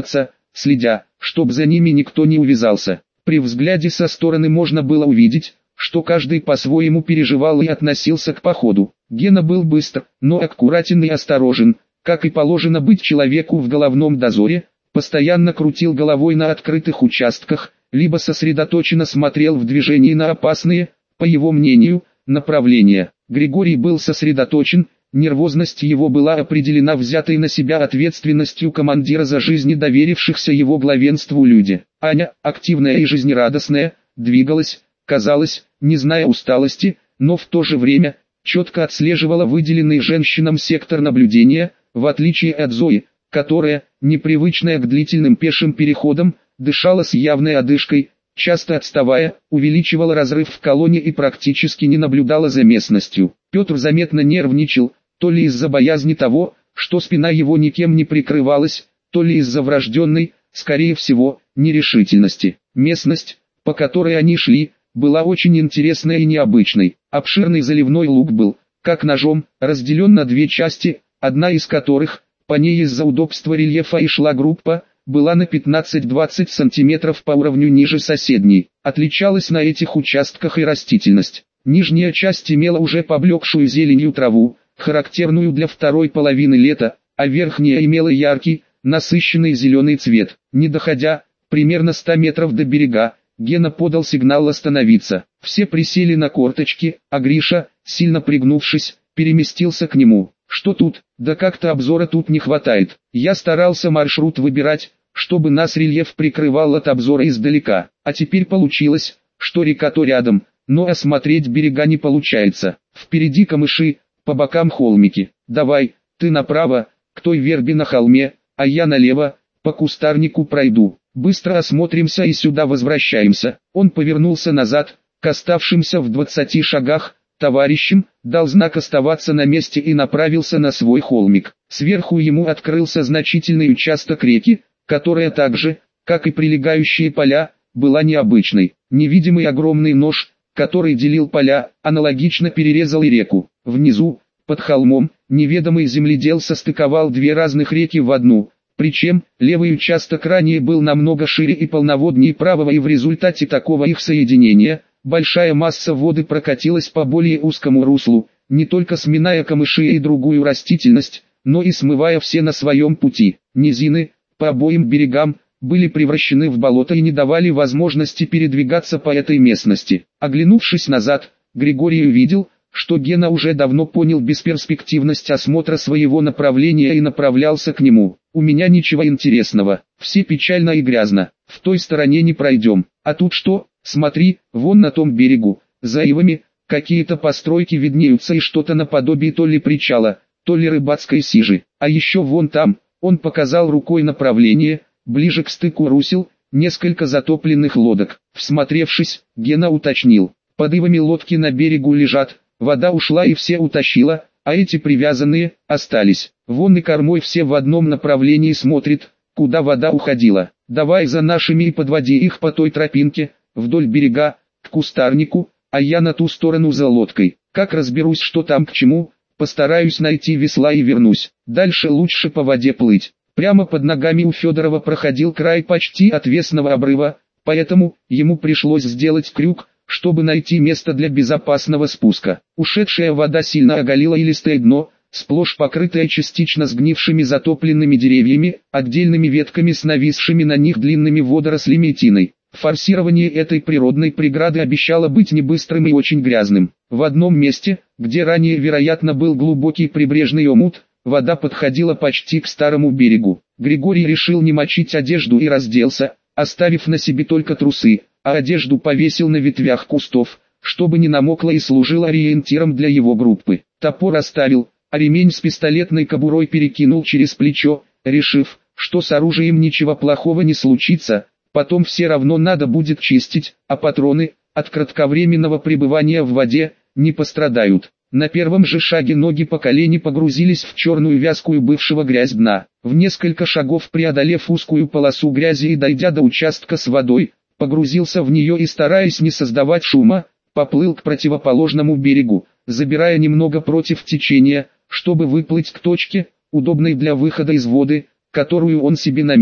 следя, чтоб за ними никто не увязался. При взгляде со стороны можно было увидеть, что каждый по-своему переживал и относился к походу. Гена был быстр, но аккуратен и осторожен, как и положено быть человеку в головном дозоре, постоянно крутил головой на открытых участках, либо сосредоточенно смотрел в движении на опасные, по его мнению, направления. Григорий был сосредоточен, нервозность его была определена взятой на себя ответственностью командира за жизни доверившихся его главенству люди. Аня, активная и жизнерадостная, двигалась, казалось, не зная усталости, но в то же время, четко отслеживала выделенный женщинам сектор наблюдения, в отличие от Зои, которая, непривычная к длительным пешим переходам, дышала с явной одышкой, часто отставая, увеличивала разрыв в колонне и практически не наблюдала за местностью. Петр заметно нервничал, то ли из-за боязни того, что спина его никем не прикрывалась, то ли из-за врожденной, скорее всего, нерешительности. Местность, по которой они шли, была очень интересной и необычной. Обширный заливной луг был, как ножом, разделен на две части, одна из которых, по ней из-за удобства рельефа и шла группа, была на 15-20 сантиметров по уровню ниже соседней. Отличалась на этих участках и растительность. Нижняя часть имела уже поблекшую зеленью траву, характерную для второй половины лета, а верхняя имела яркий, насыщенный зеленый цвет. Не доходя, примерно 100 метров до берега, Гена подал сигнал остановиться. Все присели на корточки, а Гриша, сильно пригнувшись, переместился к нему. «Что тут? Да как-то обзора тут не хватает. Я старался маршрут выбирать, чтобы нас рельеф прикрывал от обзора издалека. А теперь получилось, что река то рядом, но осмотреть берега не получается. Впереди камыши, по бокам холмики. Давай, ты направо, к той вербе на холме, а я налево, по кустарнику пройду. Быстро осмотримся и сюда возвращаемся». Он повернулся назад, к оставшимся в 20 шагах товарищам, дал знак оставаться на месте и направился на свой холмик. Сверху ему открылся значительный участок реки, которая так же, как и прилегающие поля, была необычной. Невидимый огромный нож, который делил поля, аналогично перерезал и реку. Внизу, под холмом, неведомый земледел состыковал две разных реки в одну, причем, левый участок ранее был намного шире и полноводнее правого, и в результате такого их соединения, большая масса воды прокатилась по более узкому руслу, не только сминая камыши и другую растительность, но и смывая все на своем пути. Низины, по обоим берегам, были превращены в болото и не давали возможности передвигаться по этой местности. Оглянувшись назад, Григорий увидел, что Гена уже давно понял бесперспективность осмотра своего направления и направлялся к нему. «У меня ничего интересного, все печально и грязно, в той стороне не пройдем. А тут что? Смотри, вон на том берегу, за ивами, какие-то постройки виднеются и что-то наподобие то ли причала, то ли рыбацкой сижи. А еще вон там», он показал рукой направление, ближе к стыку русел, несколько затопленных лодок. Всмотревшись, Гена уточнил: «Под ивами лодки на берегу лежат, вода ушла и все утащила, а эти привязанные, остались. Вон и кормой все в одном направлении смотрят, куда вода уходила. Давай за нашими и подводи их по той тропинке, вдоль берега, к кустарнику, а я на ту сторону за лодкой. Как разберусь, что там к чему, постараюсь найти весла и вернусь. Дальше лучше по воде плыть». Прямо под ногами у Федорова проходил край почти отвесного обрыва, поэтому ему пришлось сделать крюк, чтобы найти место для безопасного спуска. Ушедшая вода сильно оголила илистое дно, сплошь покрытое частично сгнившими затопленными деревьями, отдельными ветками с нависшими на них длинными водорослями и тиной. Форсирование этой природной преграды обещало быть небыстрым и очень грязным. В одном месте, где ранее вероятно был глубокий прибрежный омут, вода подходила почти к старому берегу. Григорий решил не мочить одежду и разделся, оставив на себе только трусы, а одежду повесил на ветвях кустов, чтобы не намокла и служила ориентиром для его группы. Топор оставил, а ремень с пистолетной кобурой перекинул через плечо, решив, что с оружием ничего плохого не случится, потом все равно надо будет чистить, а патроны, от кратковременного пребывания в воде, не пострадают. На первом же шаге ноги по колени погрузились в черную вязкую бывшего грязь дна. В несколько шагов преодолев узкую полосу грязи и дойдя до участка с водой, погрузился в нее и, стараясь не создавать шума, поплыл к противоположному берегу, забирая немного против течения, чтобы выплыть к точке, удобной для выхода из воды, которую он себе наметил.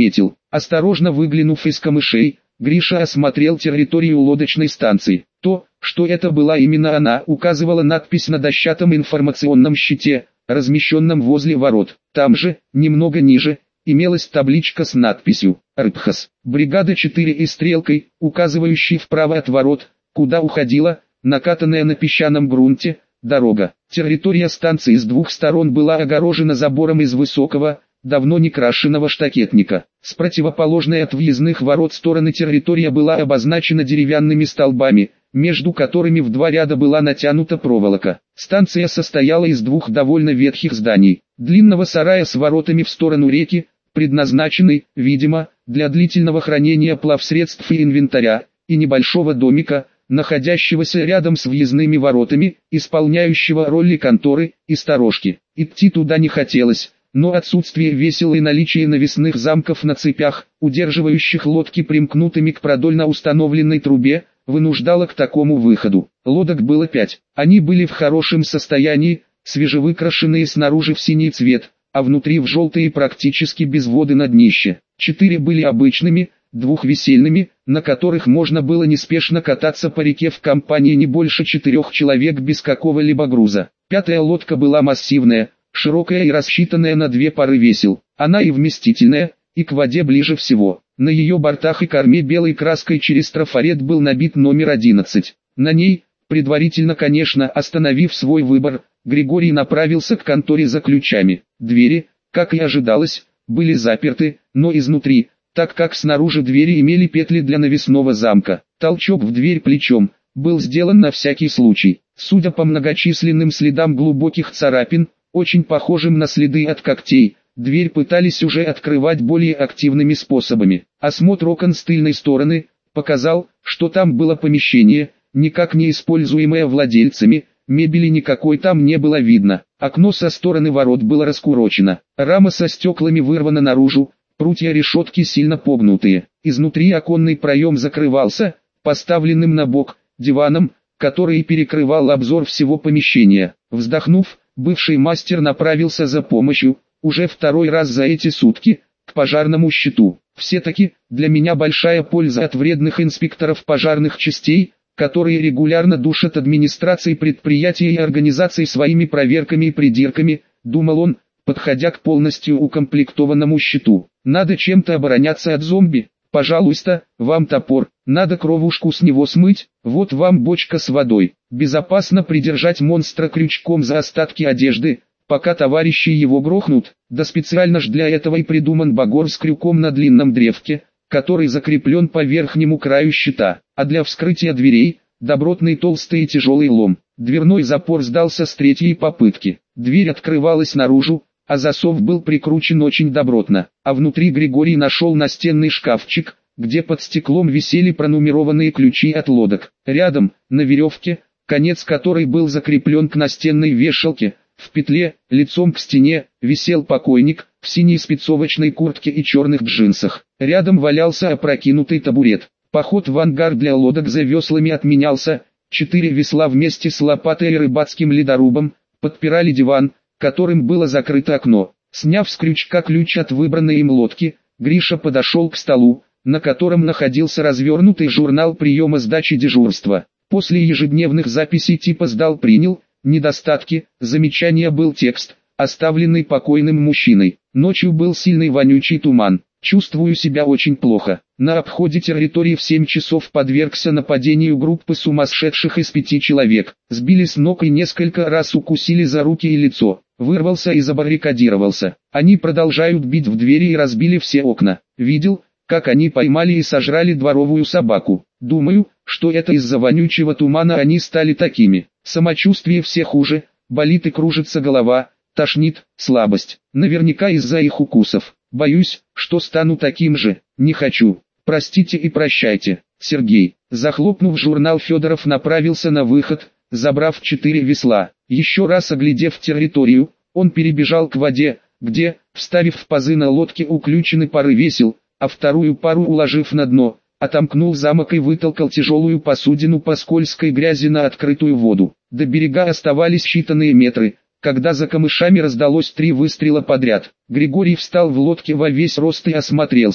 Осторожно выглянув из камышей, Гриша осмотрел территорию лодочной станции. То, что это была именно она, указывала надпись на дощатом информационном щите, размещенном возле ворот. Там же, немного ниже, имелась табличка с надписью «РПХАС». Бригада 4 и стрелкой, указывающей вправо от ворот, куда уходила, накатанная на песчаном грунте, дорога. Территория станции с двух сторон была огорожена забором из высокого, давно не крашеного штакетника. С противоположной от въездных ворот стороны территория была обозначена деревянными столбами, между которыми в два ряда была натянута проволока. Станция состояла из двух довольно ветхих зданий. Длинного сарая с воротами в сторону реки, предназначенный, видимо, для длительного хранения плавсредств и инвентаря, и небольшого домика, находящегося рядом с въездными воротами, исполняющего роли конторы и сторожки. Идти туда не хотелось, но отсутствие весел и наличие навесных замков на цепях, удерживающих лодки примкнутыми к продольно установленной трубе, вынуждало к такому выходу. Лодок было 5, они были в хорошем состоянии, свежевыкрашенные снаружи в синий цвет, а внутри в желтый и практически без воды на днище. 4 были обычными, 2 весельными, на которых можно было неспешно кататься по реке в компании не больше 4 человек без какого-либо груза. 5-я лодка была массивная, широкая и рассчитанная на 2 пары весел. Она и вместительная, и к воде ближе всего. На ее бортах и корме белой краской через трафарет был набит номер 11. На ней, предварительно, конечно, остановив свой выбор, Григорий направился к конторе за ключами. Двери, как и ожидалось, были заперты, но изнутри, так как снаружи двери имели петли для навесного замка. Толчок в дверь плечом был сделан на всякий случай. Судя по многочисленным следам глубоких царапин, очень похожим на следы от когтей, дверь пытались уже открывать более активными способами. Осмотр окон с тыльной стороны показал, что там было помещение, никак не используемое владельцами, мебели никакой там не было видно. Окно со стороны ворот было раскурочено, рама со стеклами вырвана наружу, прутья решетки сильно погнутые. Изнутри оконный проем закрывался, поставленным на бок, диваном, который перекрывал обзор всего помещения. Вздохнув, бывший мастер направился за помощью, уже второй раз за эти сутки, к пожарному щиту. Все-таки, для меня большая польза от вредных инспекторов пожарных частей, которые регулярно душат администрации предприятий и организаций своими проверками и придирками, думал он, подходя к полностью укомплектованному щиту. Надо чем-то обороняться от зомби. Пожалуйста, вам топор, надо кровушку с него смыть, вот вам бочка с водой. Безопасно придержать монстра крючком за остатки одежды, пока товарищи его грохнут, да специально ж для этого и придуман багор с крюком на длинном древке, который закреплен по верхнему краю щита, а для вскрытия дверей, добротный толстый и тяжелый лом. Дверной запор сдался с 3-й попытки, дверь открывалась наружу, а засов был прикручен очень добротно, а внутри Григорий нашел настенный шкафчик, где под стеклом висели пронумерованные ключи от лодок. Рядом, на веревке, конец которой был закреплен к настенной вешалке, в петле, лицом к стене, висел покойник, в синей спецовочной куртке и черных джинсах. Рядом валялся опрокинутый табурет. Поход в ангар для лодок за веслами отменялся, 4 весла вместе с лопатой и рыбацким ледорубом подпирали диван, которым было закрыто окно. Сняв с крючка ключ от выбранной им лодки, Гриша подошел к столу, на котором находился развернутый журнал приема сдачи дежурства. После ежедневных записей типа «сдал-принял», недостатки, замечания был текст, оставленный покойным мужчиной. Ночью был сильный вонючий туман. Чувствую себя очень плохо. На обходе территории в 7 часов подвергся нападению группы сумасшедших из 5 человек. Сбили с ног и несколько раз укусили за руки и лицо. Вырвался и забаррикадировался. Они продолжают бить в двери и разбили все окна. Видел, как они поймали и сожрали дворовую собаку. Думаю, что это из-за вонючего тумана они стали такими. Самочувствие все хуже, болит и кружится голова, тошнит, слабость. Наверняка из-за их укусов. Боюсь, что стану таким же. Не хочу. Простите и прощайте. Сергей. Захлопнув журнал, Федоров направился на выход, забрав 4 весла. Еще раз оглядев территорию, он перебежал к воде, где, вставив в пазы на лодке, уключены пары весел, а вторую пару уложив на дно, отомкнул замок и вытолкал тяжелую посудину по скользкой грязи на открытую воду. До берега оставались считанные метры, когда за камышами раздалось 3 выстрела подряд. Григорий встал в лодке во весь рост и осмотрелся.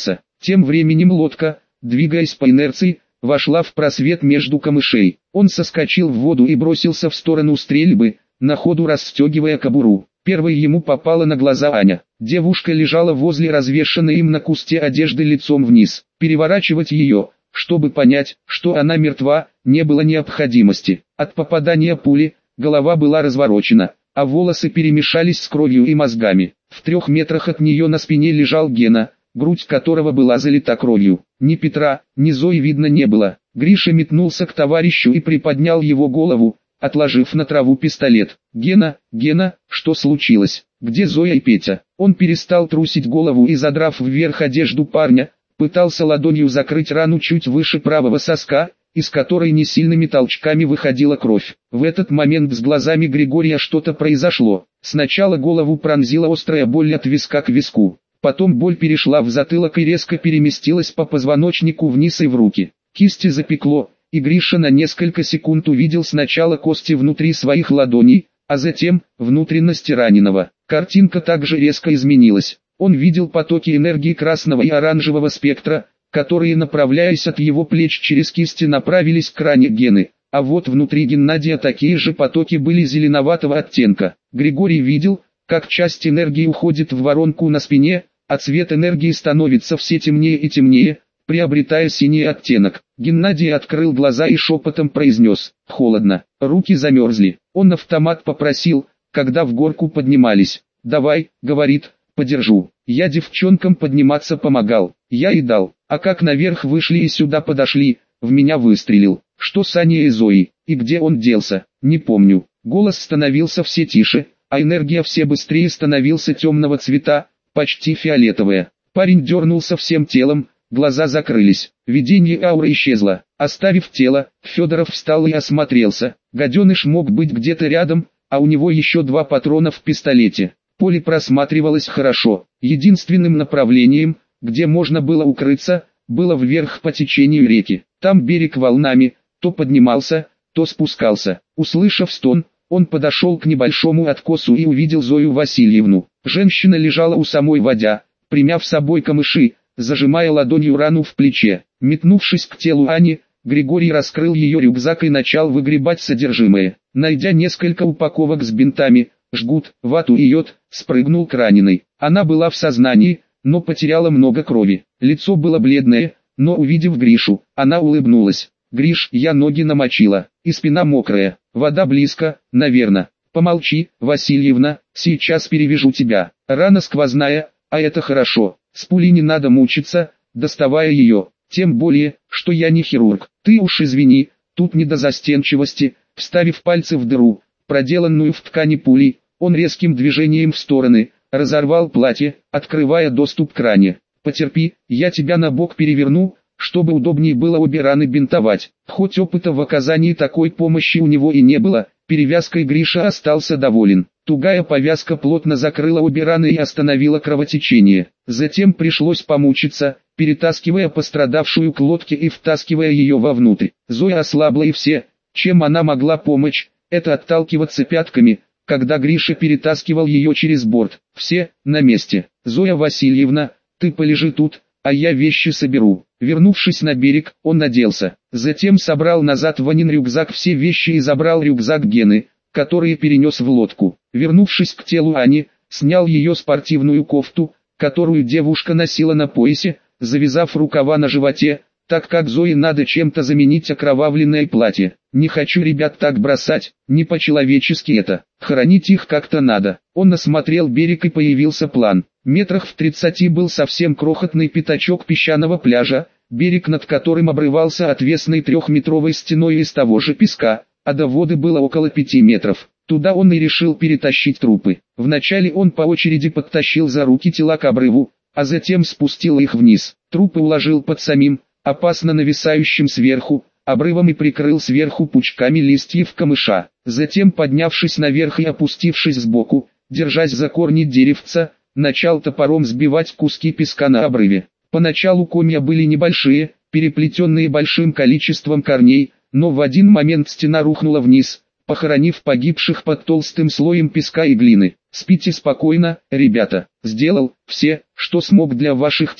Тем временем лодка, двигаясь по инерции, вошла в просвет между камышей. Он соскочил в воду и бросился в сторону стрельбы, на ходу расстегивая кобуру. Первой ему попала на глаза Аня. Девушка лежала возле развешанной им на кусте одежды лицом вниз. Переворачивать ее, чтобы понять, что она мертва, не было необходимости. От попадания пули, голова была разворочена, а волосы перемешались с кровью и мозгами. В 3 метрах от нее на спине лежал Гена, грудь которого была залита кровью. Ни Петра, ни Зои видно не было. Гриша метнулся к товарищу и приподнял его голову, отложив на траву пистолет. «Гена, Гена, что случилось? Где Зоя и Петя?» Он перестал трусить голову и, задрав вверх одежду парня, пытался ладонью закрыть рану чуть выше правого соска, из которой несильными толчками выходила кровь. В этот момент с глазами Григория что-то произошло. Сначала голову пронзила острая боль от виска к виску. Потом боль перешла в затылок и резко переместилась по позвоночнику вниз и в руки. Кисти запекло, и Гриша на несколько секунд увидел сначала кости внутри своих ладоней, а затем внутренности раненого. Картинка также резко изменилась. Он видел потоки энергии красного и оранжевого спектра, которые, направляясь от его плеч через кисти, направились к ране Гены, а вот внутри Геннадия такие же потоки были зеленоватого оттенка. Григорий видел, как часть энергии уходит в воронку на спине, а цвет энергии становится все темнее и темнее, приобретая синий оттенок. Геннадий открыл глаза и шепотом произнес: «Холодно». Руки замерзли. Он автомат попросил, когда в горку поднимались. «Давай», — говорит, — «подержу». Я девчонкам подниматься помогал. Я и дал. А как наверх вышли и сюда подошли, в меня выстрелил. Что с Аней и Зоей? И где он делся? Не помню. Голос становился все тише, а энергия все быстрее становился темного цвета, почти фиолетовая. Парень дернулся всем телом, глаза закрылись. Видение ауры исчезло. Оставив тело, Федоров встал и осмотрелся. Гаденыш мог быть где-то рядом, а у него еще 2 патрона в пистолете. Поле просматривалось хорошо. Единственным направлением, где можно было укрыться, было вверх по течению реки. Там берег волнами, то поднимался, то спускался. Услышав стон, он подошел к небольшому откосу и увидел Зою Васильевну. Женщина лежала у самой воды, примяв собой камыши, зажимая ладонью рану в плече. Метнувшись к телу Ани, Григорий раскрыл ее рюкзак и начал выгребать содержимое. Найдя несколько упаковок с бинтами, жгут, вату и йод, спрыгнул к раненой. Она была в сознании, но потеряла много крови. Лицо было бледное, но увидев Гришу, она улыбнулась. «Гриш, я ноги намочила, и спина мокрая, вода близко, наверно. Помолчи, Васильевна, сейчас перевяжу тебя. Рана сквозная, а это хорошо. С пулей не надо мучиться, доставая ее. Тем более, что я не хирург. Ты уж извини, тут не до застенчивости». Вставив пальцы в дыру, проделанную в ткани пулей, он резким движением в стороны разорвал платье, открывая доступ к ране. «Потерпи, я тебя на бок переверну, чтобы удобнее было обе раны бинтовать». Хоть опыта в оказании такой помощи у него и не было, перевязкой Гриша остался доволен. Тугая повязка плотно закрыла обе раны и остановила кровотечение. Затем пришлось помучиться, перетаскивая пострадавшую к лодке и втаскивая ее вовнутрь. Зоя ослабла, и все, чем она могла помочь, это отталкиваться пятками, когда Гриша перетаскивал ее через борт. Все на месте. «Зоя Васильевна, ты полежи тут, а я вещи соберу». Вернувшись на берег, он оделся. Затем собрал назад в Анин рюкзак все вещи и забрал рюкзак Гены, который перенес в лодку. Вернувшись к телу Ани, снял ее спортивную кофту, которую девушка носила на поясе, завязав рукава на животе, так как Зое надо чем-то заменить окровавленное платье. «Не хочу ребят так бросать, не по-человечески это, хоронить их как-то надо». Он осмотрел берег и появился план. Метрах в 30 был совсем крохотный пятачок песчаного пляжа, берег над которым обрывался отвесной 3-метровой стеной из того же песка, а до воды было около 5 метров. Туда он и решил перетащить трупы. Вначале он по очереди подтащил за руки тела к обрыву, а затем спустил их вниз. Трупы уложил под самим, опасно нависающим сверху, обрывом и прикрыл сверху пучками листьев камыша. Затем, поднявшись наверх и опустившись сбоку, держась за корни деревца, начал топором сбивать куски песка на обрыве. Поначалу комья были небольшие, переплетенные большим количеством корней, но в один момент стена рухнула вниз, похоронив погибших под толстым слоем песка и глины. «Спите спокойно, ребята, сделал все, что смог для ваших тел.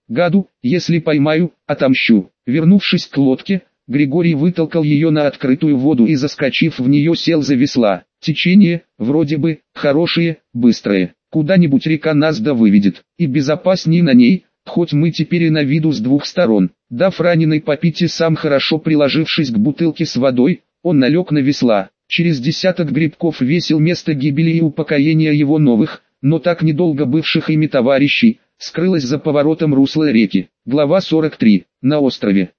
Гаду, если поймаю, отомщу. Вернувшись к лодке, Григорий вытолкал ее на открытую воду и, заскочив в нее, сел за весла. Течение, вроде бы, хорошее, быстрое. Куда-нибудь река нас да выведет, и безопаснее на ней, хоть мы теперь и на виду с двух сторон. Дав раненой попить и сам хорошо приложившись к бутылке с водой, он налег на весла. Через десяток грибков весел место гибели и упокоения его новых, но так недолго бывших ими товарищей, скрылось за поворотом русла реки. Глава 43. На острове.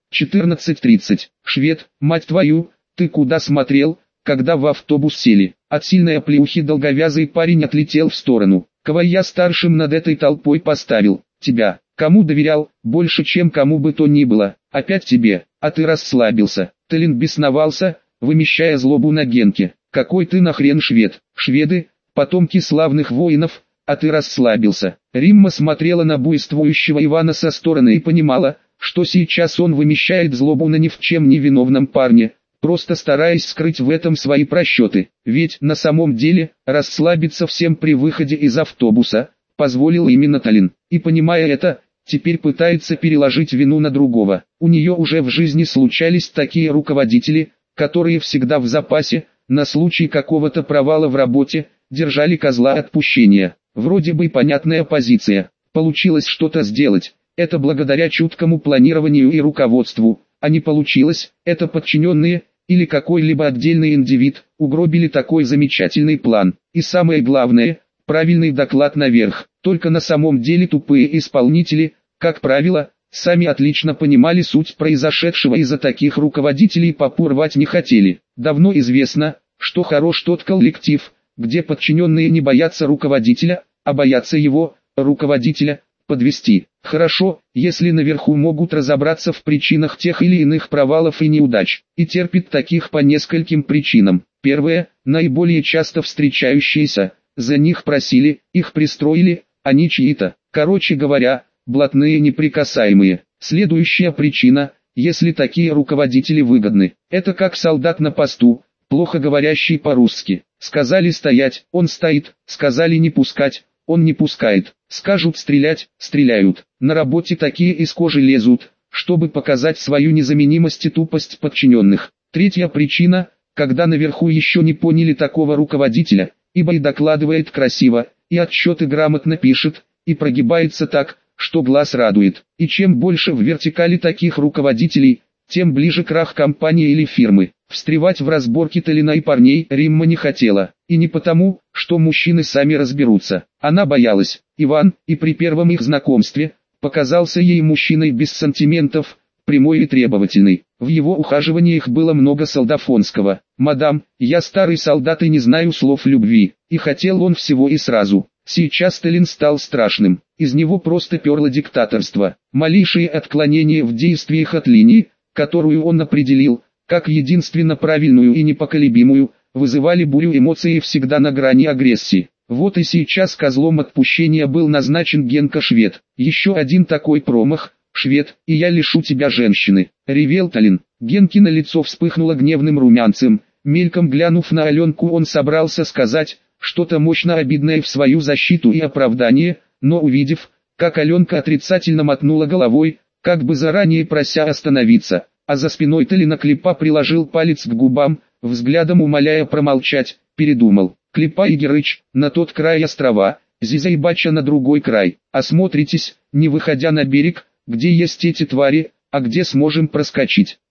14:30. Швед, мать твою, ты куда смотрел, когда в автобус сели? От сильной оплеухи долговязый парень отлетел в сторону. Кого я старшим над этой толпой поставил? Тебя. Кому доверял? Больше, чем кому бы то ни было. Опять тебе. А ты расслабился. Талин бесновался, вымещая злобу на Генке. Какой ты нахрен швед? Шведы, потомки славных воинов, а ты расслабился. Римма смотрела на буйствующего Ивана со стороны и понимала, что сейчас он вымещает злобу на ни в чем не виновном парне, просто стараясь скрыть в этом свои просчеты. Ведь на самом деле, расслабиться всем при выходе из автобуса, позволил именно Талин. И понимая это, теперь пытается переложить вину на другого. У нее уже в жизни случались такие руководители, которые всегда в запасе, на случай какого-то провала в работе, держали козла отпущения. Вроде бы понятная позиция. Получилось что-то сделать. Это благодаря чуткому планированию и руководству. А не получилось, это подчиненные, или какой-либо отдельный индивид, угробили такой замечательный план. И самое главное, правильный доклад наверх. Только на самом деле тупые исполнители, как правило, сами отлично понимали суть произошедшего, из-за таких руководителей попу рвать не хотели. Давно известно, что хорош тот коллектив, где подчиненные не боятся руководителя, а боятся его, руководителя, подвести. Хорошо, если наверху могут разобраться в причинах тех или иных провалов и неудач, и терпят таких по нескольким причинам. Первое, наиболее часто встречающиеся, за них просили, их пристроили, они чьи-то. Короче говоря, блатные неприкасаемые. Следующая причина, если такие руководители выгодны, это как солдат на посту, плохо говорящий по-русски. Сказали стоять, он стоит, сказали не пускать, он не пускает. Скажут стрелять, стреляют. На работе такие из кожи лезут, чтобы показать свою незаменимость и тупость подчиненных. Третья причина, когда наверху еще не поняли такого руководителя, ибо и докладывает красиво, и отчеты грамотно пишет, и прогибается так, что глаз радует. И чем больше в вертикали таких руководителей, тем ближе крах компании или фирмы. Встревать в разборки Талина и парней Римма не хотела, и не потому, что мужчины сами разберутся. Она боялась. Иван, и при первом их знакомстве, показался ей мужчиной без сантиментов, прямой и требовательный. В его ухаживаниях было много солдафонского. «Мадам, я старый солдат и не знаю слов любви», и хотел он всего и сразу. Сейчас Талин стал страшным, из него просто перло диктаторство. Малейшие отклонения в действиях от линии, которую он определил, как единственно правильную и непоколебимую, вызывали бурю эмоций всегда на грани агрессии. Вот и сейчас козлом отпущения был назначен Генка Швед. Еще один такой промах, Швед, и я лишу тебя женщины. Ревел Талин. Генкино лицо вспыхнуло гневным румянцем. Мельком глянув на Аленку, он собрался сказать что-то мощно обидное в свою защиту и оправдание, но увидев, как Аленка отрицательно мотнула головой, как бы заранее прося остановиться, а за спиной Талина Клепа приложил палец к губам, взглядом умоляя промолчать, передумал. Клепа и Герыч, на тот край острова, Зиза и Бача на другой край. Осмотритесь, не выходя на берег, где есть эти твари, а где сможем проскочить.